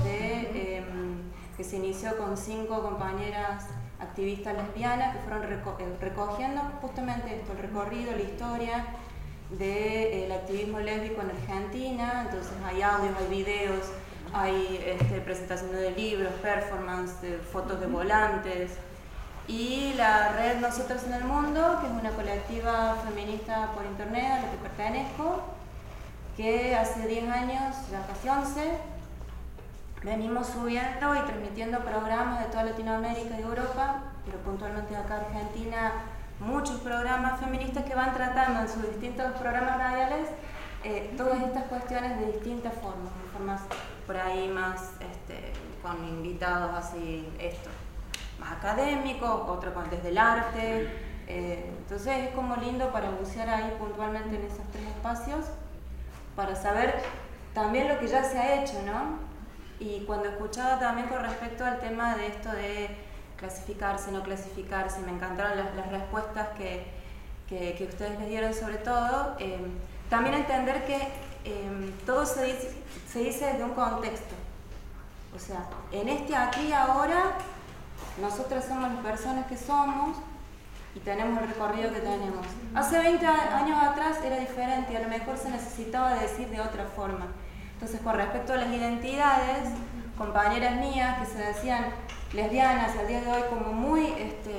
que se inició con 5 compañeras activistas lesbianas que fueron recogiendo justamente esto, el recorrido, la historia del activismo lésbico en Argentina. Entonces hay audios, hay videos, hay presentaciones de libros, performance, fotos de volantes. Y la red Nosotras en el Mundo, que es una colectiva feminista por internet a la que pertenezco, que hace 10 años, ya casi 11, venimos subiendo y transmitiendo programas de toda Latinoamérica y Europa, pero puntualmente acá en Argentina, muchos programas feministas que van tratando en sus distintos programas radiales todas estas cuestiones de distintas formas por ahí más con invitados así, más académicos, otro desde el arte. Entonces es como lindo para bucear ahí puntualmente en esos 3 espacios, para saber también lo que ya se ha hecho, ¿no? Y cuando escuchaba también con respecto al tema de esto de clasificarse, no clasificarse, me encantaron las respuestas que ustedes les dieron sobre todo. También entender que todo se dice desde un contexto. O sea, en este aquí y ahora, nosotras somos las personas que somos y tenemos el recorrido que tenemos. Hace 20 años atrás era diferente y a lo mejor se necesitaba decir de otra forma. Entonces, con respecto a las identidades, compañeras mías que se decían lesbianas al día de hoy como muy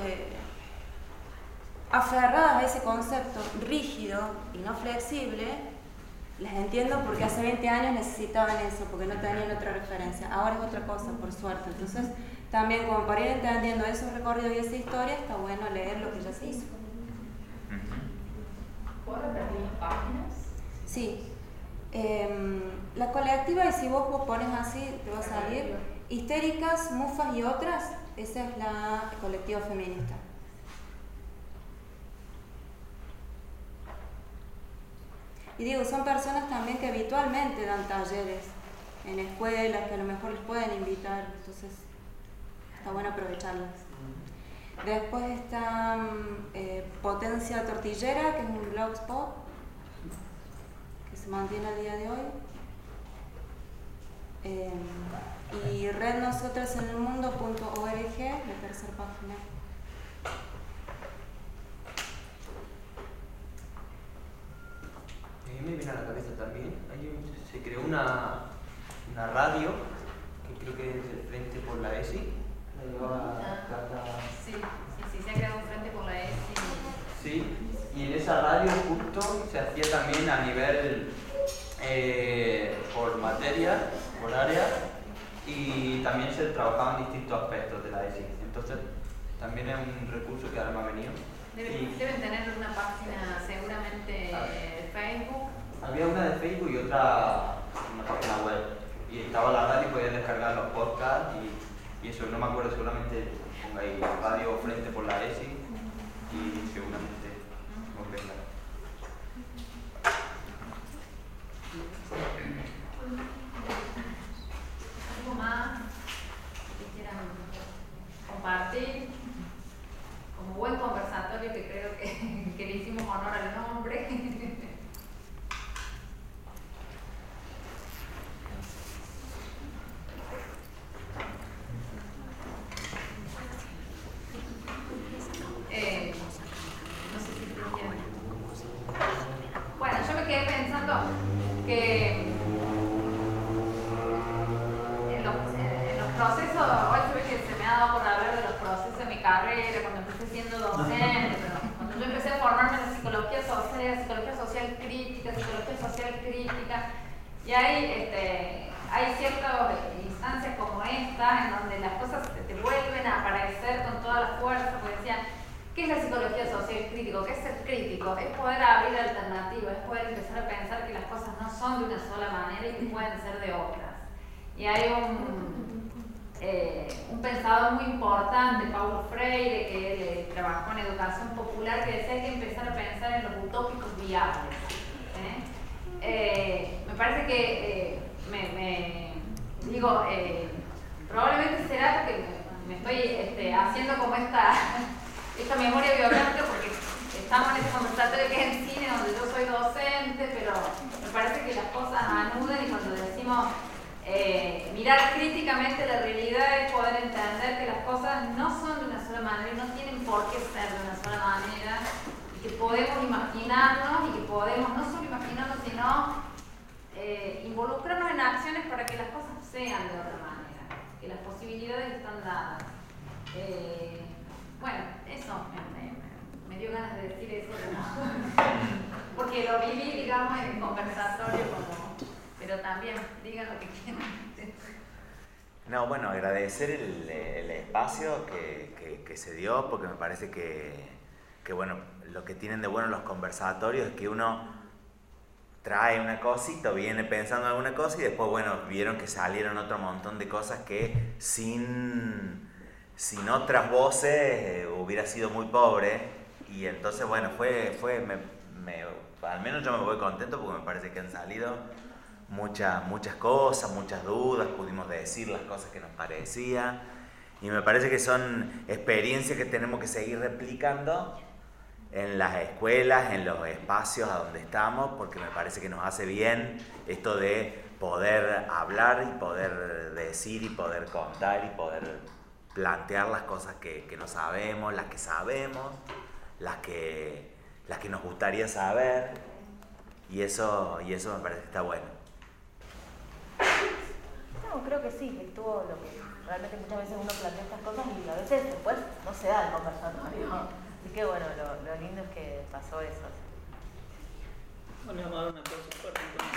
aferradas a ese concepto rígido y no flexible, les entiendo porque hace 20 años necesitaban eso, porque no tenían otra referencia. Ahora es otra cosa, por suerte. Entonces, también como para ir entendiendo esos recorridos y esa historia, está bueno leer lo que ya se hizo. ¿Puedo repetir las páginas? Sí. La colectiva, y si vos pones así, te va a salir Histéricas, Mufas y Otras. Esa es la colectiva feminista. Y digo, son personas también que habitualmente dan talleres en escuelas, que a lo mejor les pueden invitar, entonces está bueno aprovecharlas. Después está Potencia Tortillera, que es un blogspot que se mantiene al día de hoy. Y Red Nosotras en el Mundo.org, la tercera página. Me viene a la cabeza también, se creó una radio, que creo que es el Frente por la ESI. Sí, se ha creado un Frente por la ESI. Sí, y en esa radio justo se hacía también a nivel por materia, por área, y también se trabajaban distintos aspectos de la ESI. Entonces también es un recurso que ahora me ha venido. Deben tener una página seguramente de Facebook. Había una de Facebook y otra una página web. Y estaba la radio y podías descargar los podcasts y eso, no me acuerdo, seguramente pongáis Radio Frente por la ESI y seguramente os venga. ¿Algo más que quieran compartir? Como buen conversatorio que creo que le hicimos honor al nombre. No sé si ustedes quieren. Bueno, yo me quedé pensando que en los procesos, hoy se ve que se me ha dado por hablar de los procesos de mi carrera, cuando empecé siendo docente, pero cuando yo empecé a formarme en la psicología social crítica, y hay ciertas instancias como esta, en donde las cosas te vuelven a aparecer con toda la fuerza, porque decían, ¿qué es la psicología social crítica? ¿Qué es ser crítico? Es poder abrir alternativas, es poder empezar a pensar que las cosas no son de una sola manera y que pueden ser de otras. Y hay un pensador muy importante, Paulo Freire, que él trabajó en educación popular, que decía que hay que empezar a pensar en los utópicos viables. Me parece que, probablemente será porque me estoy haciendo como esta memoria biográfica, porque estamos en este conversatorio que es en cine, donde yo soy docente, pero me parece que las cosas anuden, y cuando decimos mirar críticamente la realidad es poder entender que las cosas no son de una sola manera y no tienen por qué ser de una sola manera, y que podemos imaginarnos, y que podemos no solo imaginarnos, sino involucrarnos en acciones para que las cosas sean de otra manera, que las posibilidades están dadas. Bueno, eso me dio ganas de decir eso, porque lo viví, digamos, en el conversatorio, pero también digan lo que quieran. No, bueno, agradecer el espacio que se dio, porque me parece que bueno, lo que tienen de bueno los conversatorios es que uno trae una cosita, viene pensando en alguna cosa y después, bueno, vieron que salieron otro montón de cosas que sin otras voces hubiera sido muy pobre. Y entonces, bueno, al menos yo me voy contento porque me parece que han salido muchas cosas, muchas dudas, pudimos decir las cosas que nos parecía, y me parece que son experiencias que tenemos que seguir replicando en las escuelas, en los espacios a donde estamos, porque me parece que nos hace bien esto de poder hablar y poder decir y poder contar y poder plantear las cosas que no sabemos, las que sabemos, las que nos gustaría saber, y eso me parece que está bueno. No, creo que sí, que estuvo lo que realmente muchas veces uno plantea estas cosas y a veces después no se da el conversatorio. Así que bueno, lo lindo es que pasó eso. Bueno, vamos a dar una cosa fuerte entonces.